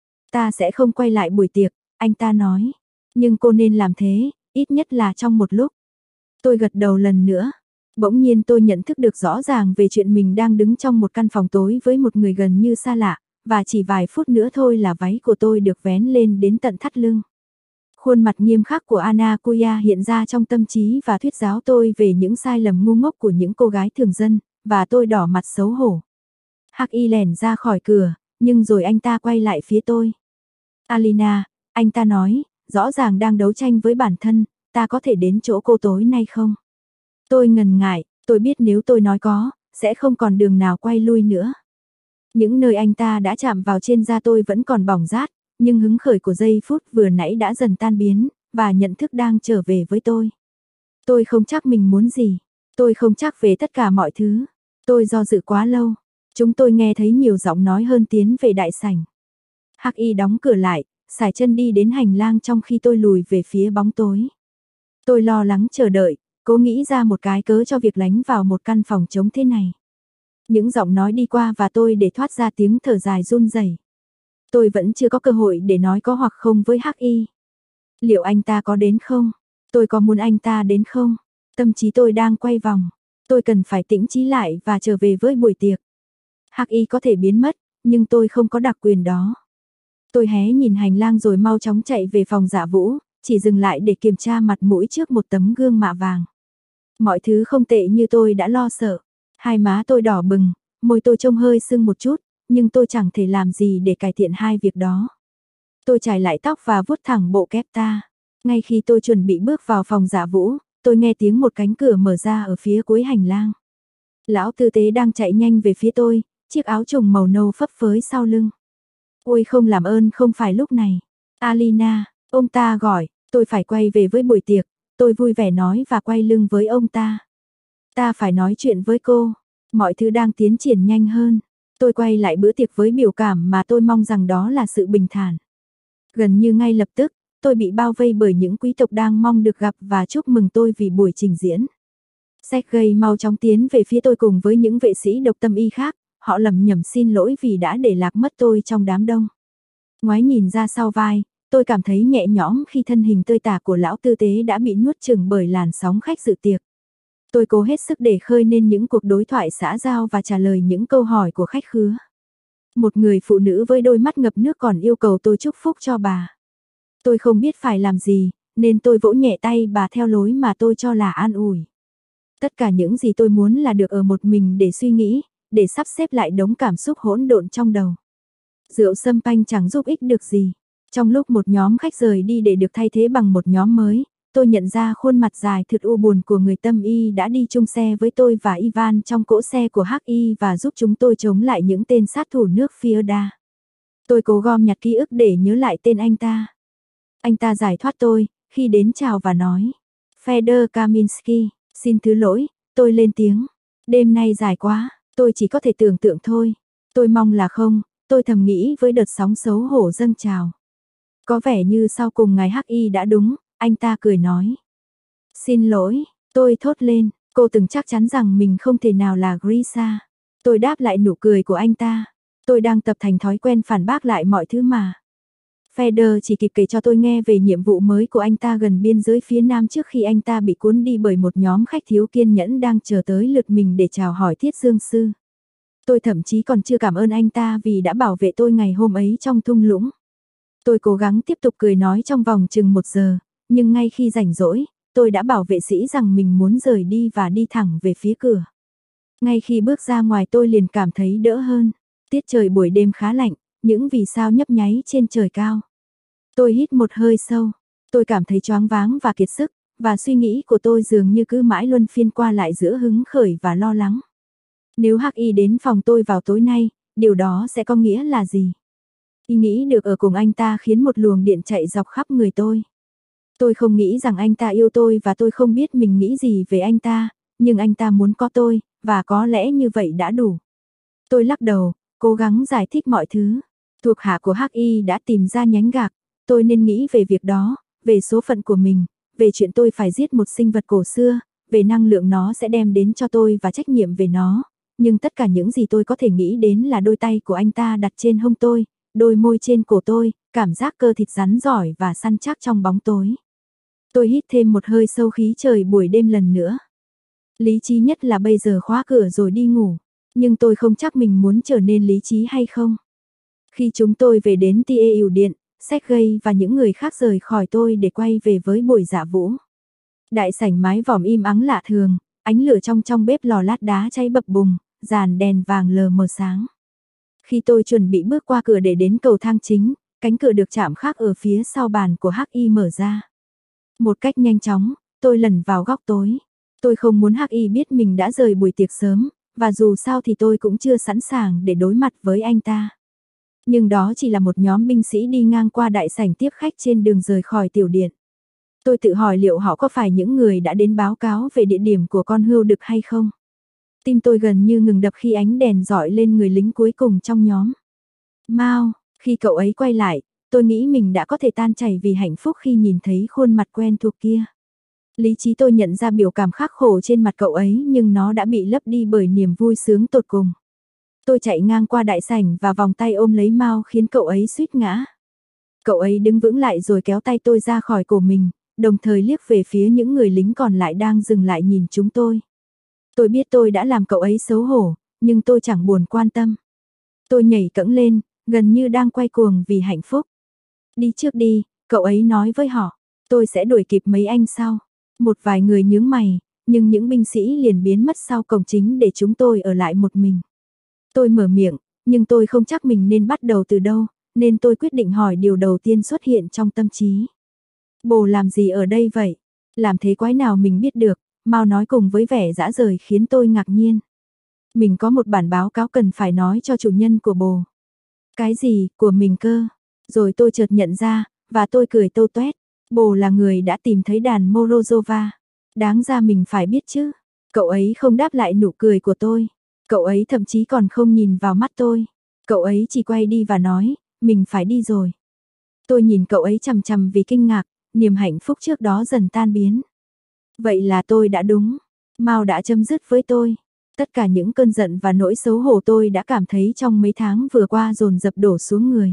Ta sẽ không quay lại buổi tiệc, anh ta nói. Nhưng cô nên làm thế, ít nhất là trong một lúc. Tôi gật đầu lần nữa. Bỗng nhiên tôi nhận thức được rõ ràng về chuyện mình đang đứng trong một căn phòng tối với một người gần như xa lạ, và chỉ vài phút nữa thôi là váy của tôi được vén lên đến tận thắt lưng. Khuôn mặt nghiêm khắc của Anna Kuya hiện ra trong tâm trí và thuyết giáo tôi về những sai lầm ngu ngốc của những cô gái thường dân, và tôi đỏ mặt xấu hổ. Hắc Y lẻn ra khỏi cửa, nhưng rồi anh ta quay lại phía tôi. Alina, anh ta nói, rõ ràng đang đấu tranh với bản thân, ta có thể đến chỗ cô tối nay không? Tôi ngần ngại, tôi biết nếu tôi nói có, sẽ không còn đường nào quay lui nữa. Những nơi anh ta đã chạm vào trên da tôi vẫn còn bỏng rát, nhưng hứng khởi của giây phút vừa nãy đã dần tan biến, và nhận thức đang trở về với tôi. Tôi không chắc mình muốn gì, tôi không chắc về tất cả mọi thứ, tôi do dự quá lâu. Chúng tôi nghe thấy nhiều giọng nói hơn tiến về đại sảnh. Hắc Y đóng cửa lại, sải chân đi đến hành lang trong khi tôi lùi về phía bóng tối. Tôi lo lắng chờ đợi, cố nghĩ ra một cái cớ cho việc lánh vào một căn phòng trống thế này. Những giọng nói đi qua và tôi để thoát ra tiếng thở dài run rẩy. Tôi vẫn chưa có cơ hội để nói có hoặc không với Hắc Y. Liệu anh ta có đến không? Tôi có muốn anh ta đến không? Tâm trí tôi đang quay vòng. Tôi cần phải tĩnh trí lại và trở về với buổi tiệc. Hắc Y có thể biến mất, nhưng tôi không có đặc quyền đó. Tôi hé nhìn hành lang rồi mau chóng chạy về phòng Dạ Vũ, chỉ dừng lại để kiểm tra mặt mũi trước một tấm gương mạ vàng. Mọi thứ không tệ như tôi đã lo sợ. Hai má tôi đỏ bừng, môi tôi trông hơi sưng một chút, nhưng tôi chẳng thể làm gì để cải thiện hai việc đó. Tôi chải lại tóc và vuốt thẳng bộ kép ta. Ngay khi tôi chuẩn bị bước vào phòng Dạ Vũ, tôi nghe tiếng một cánh cửa mở ra ở phía cuối hành lang. Lão tư tế đang chạy nhanh về phía tôi, chiếc áo trùng màu nâu phấp phới sau lưng. Ôi không, làm ơn, không phải lúc này. Alina, ông ta gọi, tôi phải quay về với buổi tiệc. Tôi vui vẻ nói và quay lưng với ông ta. Ta phải nói chuyện với cô. Mọi thứ đang tiến triển nhanh hơn. Tôi quay lại bữa tiệc với biểu cảm mà tôi mong rằng đó là sự bình thản. Gần như ngay lập tức, tôi bị bao vây bởi những quý tộc đang mong được gặp và chúc mừng tôi vì buổi trình diễn. Sergei mau chóng tiến về phía tôi cùng với những vệ sĩ độc tâm y khác. Họ lẩm nhẩm xin lỗi vì đã để lạc mất tôi trong đám đông. Ngoái nhìn ra sau vai, tôi cảm thấy nhẹ nhõm khi thân hình tơi tả của lão tư tế đã bị nuốt chửng bởi làn sóng khách dự tiệc. Tôi cố hết sức để khơi nên những cuộc đối thoại xã giao và trả lời những câu hỏi của khách khứa. Một người phụ nữ với đôi mắt ngập nước còn yêu cầu tôi chúc phúc cho bà. Tôi không biết phải làm gì, nên tôi vỗ nhẹ tay bà theo lối mà tôi cho là an ủi. Tất cả những gì tôi muốn là được ở một mình để suy nghĩ, để sắp xếp lại đống cảm xúc hỗn độn trong đầu. Rượu sâm panh chẳng giúp ích được gì. Trong lúc một nhóm khách rời đi để được thay thế bằng một nhóm mới, tôi nhận ra khuôn mặt dài thực u buồn của người tâm y đã đi chung xe với tôi và Ivan trong cỗ xe của Hắc Y và giúp chúng tôi chống lại những tên sát thủ nước Fyoda. Tôi cố gom nhặt ký ức để nhớ lại tên anh ta. Anh ta giải thoát tôi, khi đến chào và nói. Fedor Kaminsky, xin thứ lỗi, tôi lên tiếng. Đêm nay dài quá, tôi chỉ có thể tưởng tượng thôi. Tôi mong là không, tôi thầm nghĩ với đợt sóng xấu hổ dâng trào. Có vẻ như sau cùng ngài Hắc Y đã đúng, anh ta cười nói. Xin lỗi, tôi thốt lên, cô từng chắc chắn rằng mình không thể nào là Grisa. Tôi đáp lại nụ cười của anh ta. Tôi đang tập thành thói quen phản bác lại mọi thứ mà. Fedor chỉ kịp kể cho tôi nghe về nhiệm vụ mới của anh ta gần biên giới phía Nam trước khi anh ta bị cuốn đi bởi một nhóm khách thiếu kiên nhẫn đang chờ tới lượt mình để chào hỏi Thiết Dương Sư. Tôi thậm chí còn chưa cảm ơn anh ta vì đã bảo vệ tôi ngày hôm ấy trong thung lũng. Tôi cố gắng tiếp tục cười nói trong vòng chừng một giờ, nhưng ngay khi rảnh rỗi, tôi đã bảo vệ sĩ rằng mình muốn rời đi và đi thẳng về phía cửa. Ngay khi bước ra ngoài tôi liền cảm thấy đỡ hơn. Tiết trời buổi đêm khá lạnh, những vì sao nhấp nháy trên trời cao. Tôi hít một hơi sâu, tôi cảm thấy choáng váng và kiệt sức, và suy nghĩ của tôi dường như cứ mãi luân phiên qua lại giữa hứng khởi và lo lắng. Nếu Hắc Y đến phòng tôi vào tối nay, điều đó sẽ có nghĩa là gì? Ý nghĩ được ở cùng anh ta khiến một luồng điện chạy dọc khắp người tôi. Tôi không nghĩ rằng anh ta yêu tôi và tôi không biết mình nghĩ gì về anh ta, nhưng anh ta muốn có tôi, và có lẽ như vậy đã đủ. Tôi lắc đầu, cố gắng giải thích mọi thứ. Thuộc hạ của Hắc Y đã tìm ra nhánh gạc, tôi nên nghĩ về việc đó, về số phận của mình, về chuyện tôi phải giết một sinh vật cổ xưa, về năng lượng nó sẽ đem đến cho tôi và trách nhiệm về nó. Nhưng tất cả những gì tôi có thể nghĩ đến là đôi tay của anh ta đặt trên hông tôi, đôi môi trên cổ tôi, cảm giác cơ thịt rắn giỏi và săn chắc trong bóng tối. Tôi hít thêm một hơi sâu khí trời buổi đêm lần nữa. Lý trí nhất là bây giờ khóa cửa rồi đi ngủ, nhưng tôi không chắc mình muốn trở nên lý trí hay không. Khi chúng tôi về đến Tie ỉu điện, Sergei và những người khác rời khỏi tôi để quay về với buổi dạ vũ. Đại sảnh mái vòm im ắng lạ thường, ánh lửa trong trong bếp lò lát đá cháy bập bùng, dàn đèn vàng lờ mờ sáng. Khi tôi chuẩn bị bước qua cửa để đến cầu thang chính, cánh cửa được chạm khắc ở phía sau bàn của Hắc Y mở ra. Một cách nhanh chóng, tôi lẩn vào góc tối. Tôi không muốn Hắc Y biết mình đã rời buổi tiệc sớm, và dù sao thì tôi cũng chưa sẵn sàng để đối mặt với anh ta. Nhưng đó chỉ là một nhóm binh sĩ đi ngang qua đại sảnh tiếp khách trên đường rời khỏi tiểu điện. Tôi tự hỏi liệu họ có phải những người đã đến báo cáo về địa điểm của con hươu đực hay không? Tim tôi gần như ngừng đập khi ánh đèn dọi lên người lính cuối cùng trong nhóm. Mao, khi cậu ấy quay lại, tôi nghĩ mình đã có thể tan chảy vì hạnh phúc khi nhìn thấy khuôn mặt quen thuộc kia. Lý trí tôi nhận ra biểu cảm khắc khổ trên mặt cậu ấy nhưng nó đã bị lấp đi bởi niềm vui sướng tột cùng. Tôi chạy ngang qua đại sảnh và vòng tay ôm lấy Mao khiến cậu ấy suýt ngã. Cậu ấy đứng vững lại rồi kéo tay tôi ra khỏi cổ mình, đồng thời liếc về phía những người lính còn lại đang dừng lại nhìn chúng tôi. Tôi biết tôi đã làm cậu ấy xấu hổ, nhưng tôi chẳng buồn quan tâm. Tôi nhảy cẫng lên, gần như đang quay cuồng vì hạnh phúc. Đi trước đi, cậu ấy nói với họ, tôi sẽ đuổi kịp mấy anh sau. Một vài người nhướng mày, nhưng những binh sĩ liền biến mất sau cổng chính để chúng tôi ở lại một mình. Tôi mở miệng, nhưng tôi không chắc mình nên bắt đầu từ đâu, nên tôi quyết định hỏi điều đầu tiên xuất hiện trong tâm trí. Bồ làm gì ở đây vậy? Làm thế quái nào mình biết được, Mao nói cùng với vẻ dã rời khiến tôi ngạc nhiên. Mình có một bản báo cáo cần phải nói cho chủ nhân của bồ. Cái gì, của mình cơ? Rồi tôi chợt nhận ra, và tôi cười tâu toét. Bồ là người đã tìm thấy đàn Morozova. Đáng ra mình phải biết chứ. Cậu ấy không đáp lại nụ cười của tôi. Cậu ấy thậm chí còn không nhìn vào mắt tôi. Cậu ấy chỉ quay đi và nói, mình phải đi rồi. Tôi nhìn cậu ấy chằm chằm vì kinh ngạc, niềm hạnh phúc trước đó dần tan biến. Vậy là tôi đã đúng. Mao đã chấm dứt với tôi. Tất cả những cơn giận và nỗi xấu hổ tôi đã cảm thấy trong mấy tháng vừa qua dồn dập đổ xuống người.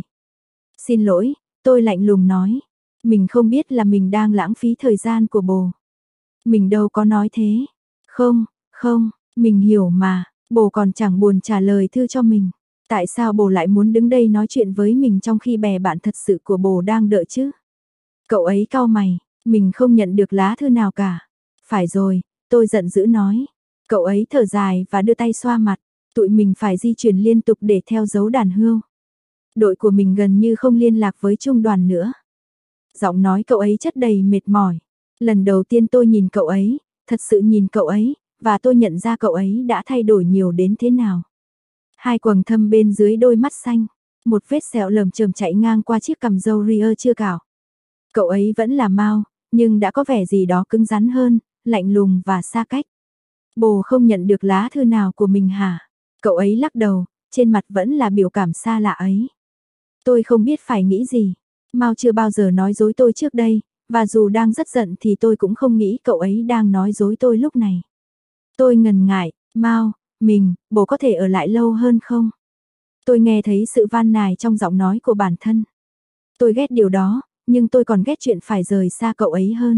Xin lỗi, tôi lạnh lùng nói. Mình không biết là mình đang lãng phí thời gian của bồ. Mình đâu có nói thế. Không, không, mình hiểu mà. Bồ còn chẳng buồn trả lời thư cho mình. Tại sao bồ lại muốn đứng đây nói chuyện với mình trong khi bè bạn thật sự của bồ đang đợi chứ? Cậu ấy cau mày, mình không nhận được lá thư nào cả. Phải rồi, tôi giận dữ nói. Cậu ấy thở dài và đưa tay xoa mặt. Tụi mình phải di chuyển liên tục để theo dấu đàn hươu. Đội của mình gần như không liên lạc với trung đoàn nữa. Giọng nói cậu ấy chất đầy mệt mỏi. Lần đầu tiên tôi nhìn cậu ấy, thật sự nhìn cậu ấy, và tôi nhận ra cậu ấy đã thay đổi nhiều đến thế nào. Hai quầng thâm bên dưới đôi mắt xanh, một vết sẹo lởm chởm chạy ngang qua chiếc cằm râu ria chưa cạo. Cậu ấy vẫn là Mao, nhưng đã có vẻ gì đó cứng rắn hơn, lạnh lùng và xa cách. Bồ không nhận được lá thư nào của mình hả? Cậu ấy lắc đầu, trên mặt vẫn là biểu cảm xa lạ ấy. Tôi không biết phải nghĩ gì. Mao chưa bao giờ nói dối tôi trước đây, và dù đang rất giận thì tôi cũng không nghĩ cậu ấy đang nói dối tôi lúc này. Tôi ngần ngại, Mao, mình, bố có thể ở lại lâu hơn không? Tôi nghe thấy sự van nài trong giọng nói của bản thân. Tôi ghét điều đó, nhưng tôi còn ghét chuyện phải rời xa cậu ấy hơn.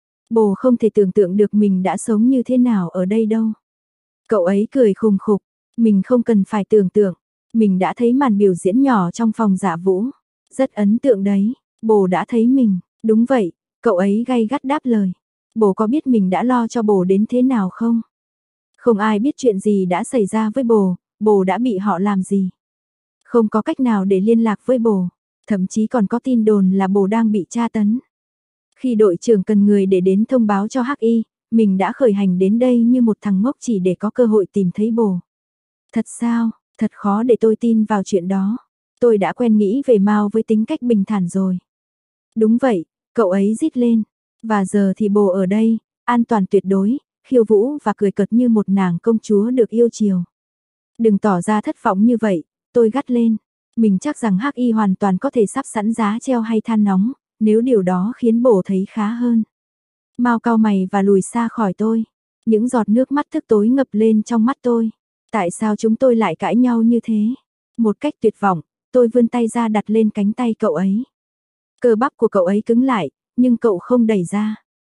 Bồ không thể tưởng tượng được mình đã sống như thế nào ở đây đâu. Cậu ấy cười khùng khục, mình không cần phải tưởng tượng. Mình đã thấy màn biểu diễn nhỏ trong phòng dạ vũ. Rất ấn tượng đấy, bồ đã thấy mình. Đúng vậy, cậu ấy gay gắt đáp lời. Bồ có biết mình đã lo cho bồ đến thế nào không? Không ai biết chuyện gì đã xảy ra với bồ, bồ đã bị họ làm gì. Không có cách nào để liên lạc với bồ, thậm chí còn có tin đồn là bồ đang bị tra tấn. Khi đội trưởng cần người để đến thông báo cho hắc y, mình đã khởi hành đến đây như một thằng ngốc chỉ để có cơ hội tìm thấy bồ. Thật sao, thật khó để tôi tin vào chuyện đó. Tôi đã quen nghĩ về Mao với tính cách bình thản rồi. Đúng vậy, cậu ấy rít lên. Và giờ thì bồ ở đây, an toàn tuyệt đối, khiêu vũ và cười cợt như một nàng công chúa được yêu chiều. Đừng tỏ ra thất vọng như vậy, tôi gắt lên. Mình chắc rằng hắc y hoàn toàn có thể sắp sẵn giá treo hay than nóng, nếu điều đó khiến bồ thấy khá hơn. Mao cau mày và lùi xa khỏi tôi. Những giọt nước mắt thức tối ngập lên trong mắt tôi. Tại sao chúng tôi lại cãi nhau như thế? Một cách tuyệt vọng, tôi vươn tay ra đặt lên cánh tay cậu ấy. Cơ bắp của cậu ấy cứng lại, nhưng cậu không đẩy ra.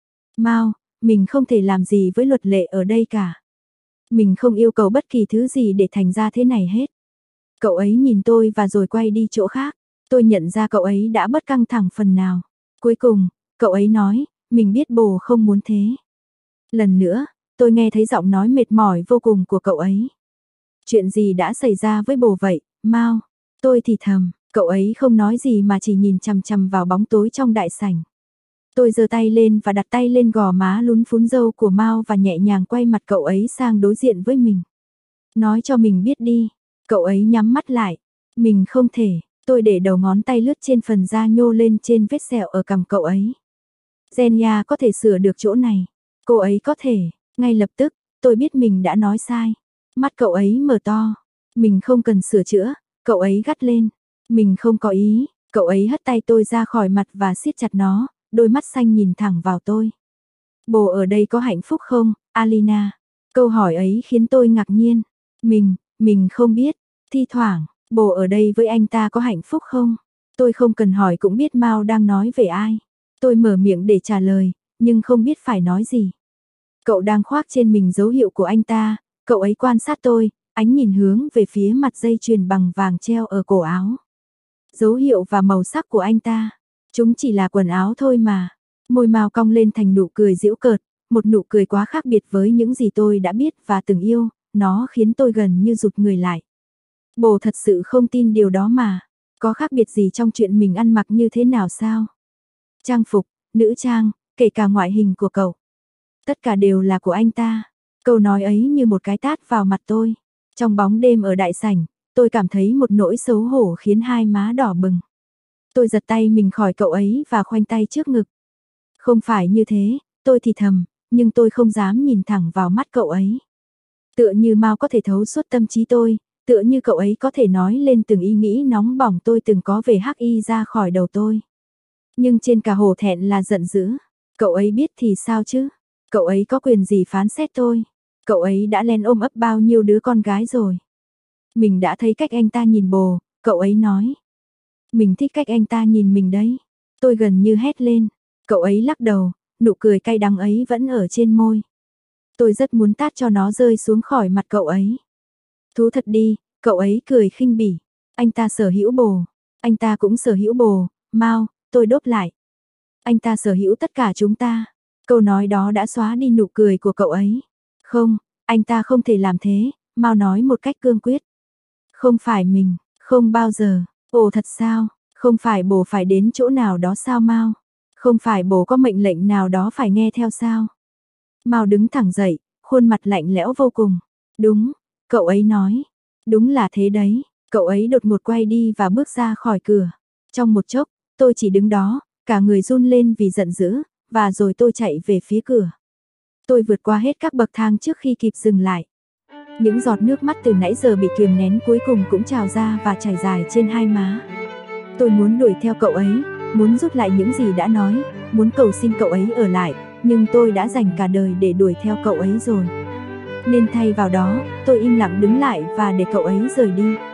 Mao, mình không thể làm gì với luật lệ ở đây cả. Mình không yêu cầu bất kỳ thứ gì để thành ra thế này hết. Cậu ấy nhìn tôi và rồi quay đi chỗ khác. Tôi nhận ra cậu ấy đã bớt căng thẳng phần nào. Cuối cùng, cậu ấy nói, mình biết bồ không muốn thế. Lần nữa, tôi nghe thấy giọng nói mệt mỏi vô cùng của cậu ấy. Chuyện gì đã xảy ra với bồ vậy, Mao? Tôi thì thầm, cậu ấy không nói gì mà chỉ nhìn chằm chằm vào bóng tối trong đại sảnh. Tôi giơ tay lên và đặt tay lên gò má lún phún râu của Mao và nhẹ nhàng quay mặt cậu ấy sang đối diện với mình. Nói cho mình biết đi, cậu ấy nhắm mắt lại. Mình không thể, tôi để đầu ngón tay lướt trên phần da nhô lên trên vết sẹo ở cằm cậu ấy. Zenya có thể sửa được chỗ này. Cô ấy có thể, ngay lập tức, tôi biết mình đã nói sai. Mắt cậu ấy mở to. Mình không cần sửa chữa, cậu ấy gắt lên. Mình không có ý, cậu ấy hất tay tôi ra khỏi mặt và siết chặt nó, đôi mắt xanh nhìn thẳng vào tôi. Bồ ở đây có hạnh phúc không, Alina? Câu hỏi ấy khiến tôi ngạc nhiên. Mình, mình không biết. Thi thoảng, bồ ở đây với anh ta có hạnh phúc không? Tôi không cần hỏi cũng biết Mao đang nói về ai. Tôi mở miệng để trả lời, nhưng không biết phải nói gì. Cậu đang khoác trên mình dấu hiệu của anh ta, cậu ấy quan sát tôi, ánh nhìn hướng về phía mặt dây chuyền bằng vàng treo ở cổ áo. Dấu hiệu và màu sắc của anh ta, chúng chỉ là quần áo thôi mà. Môi mao cong lên thành nụ cười giễu cợt, một nụ cười quá khác biệt với những gì tôi đã biết và từng yêu, nó khiến tôi gần như rụt người lại. Bồ thật sự không tin điều đó mà, có khác biệt gì trong chuyện mình ăn mặc như thế nào sao? Trang phục, nữ trang, kể cả ngoại hình của cậu. Tất cả đều là của anh ta. Câu nói ấy như một cái tát vào mặt tôi. Trong bóng đêm ở đại sảnh, tôi cảm thấy một nỗi xấu hổ khiến hai má đỏ bừng. Tôi giật tay mình khỏi cậu ấy và khoanh tay trước ngực. Không phải như thế, tôi thì thầm, nhưng tôi không dám nhìn thẳng vào mắt cậu ấy. Tựa như Mao có thể thấu suốt tâm trí tôi, tựa như cậu ấy có thể nói lên từng ý nghĩ nóng bỏng tôi từng có về hắc y ra khỏi đầu tôi. Nhưng trên cả hổ thẹn là giận dữ. Cậu ấy biết thì sao chứ? Cậu ấy có quyền gì phán xét tôi? Cậu ấy đã len ôm ấp bao nhiêu đứa con gái rồi? Mình đã thấy cách anh ta nhìn bồ, cậu ấy nói. Mình thích cách anh ta nhìn mình đấy. Tôi gần như hét lên. Cậu ấy lắc đầu, nụ cười cay đắng ấy vẫn ở trên môi. Tôi rất muốn tát cho nó rơi xuống khỏi mặt cậu ấy. Thú thật đi, cậu ấy cười khinh bỉ. Anh ta sở hữu bồ. Anh ta cũng sở hữu bồ, Mao, tôi đốt lại. Anh ta sở hữu tất cả chúng ta. Câu nói đó đã xóa đi nụ cười của cậu ấy. Không, anh ta không thể làm thế, Mao nói một cách cương quyết. Không phải mình, không bao giờ. Ồ thật sao, không phải bồ phải đến chỗ nào đó sao Mao? Không phải bồ có mệnh lệnh nào đó phải nghe theo sao? Mao đứng thẳng dậy, khuôn mặt lạnh lẽo vô cùng. Đúng, cậu ấy nói. Đúng là thế đấy, cậu ấy đột ngột quay đi và bước ra khỏi cửa. Trong một chốc, tôi chỉ đứng đó, cả người run lên vì giận dữ, và rồi tôi chạy về phía cửa. Tôi vượt qua hết các bậc thang trước khi kịp dừng lại. Những giọt nước mắt từ nãy giờ bị kiềm nén cuối cùng cũng trào ra và chảy dài trên hai má. Tôi muốn đuổi theo cậu ấy, muốn rút lại những gì đã nói, muốn cầu xin cậu ấy ở lại, nhưng tôi đã dành cả đời để đuổi theo cậu ấy rồi. Nên thay vào đó, tôi im lặng đứng lại và để cậu ấy rời đi.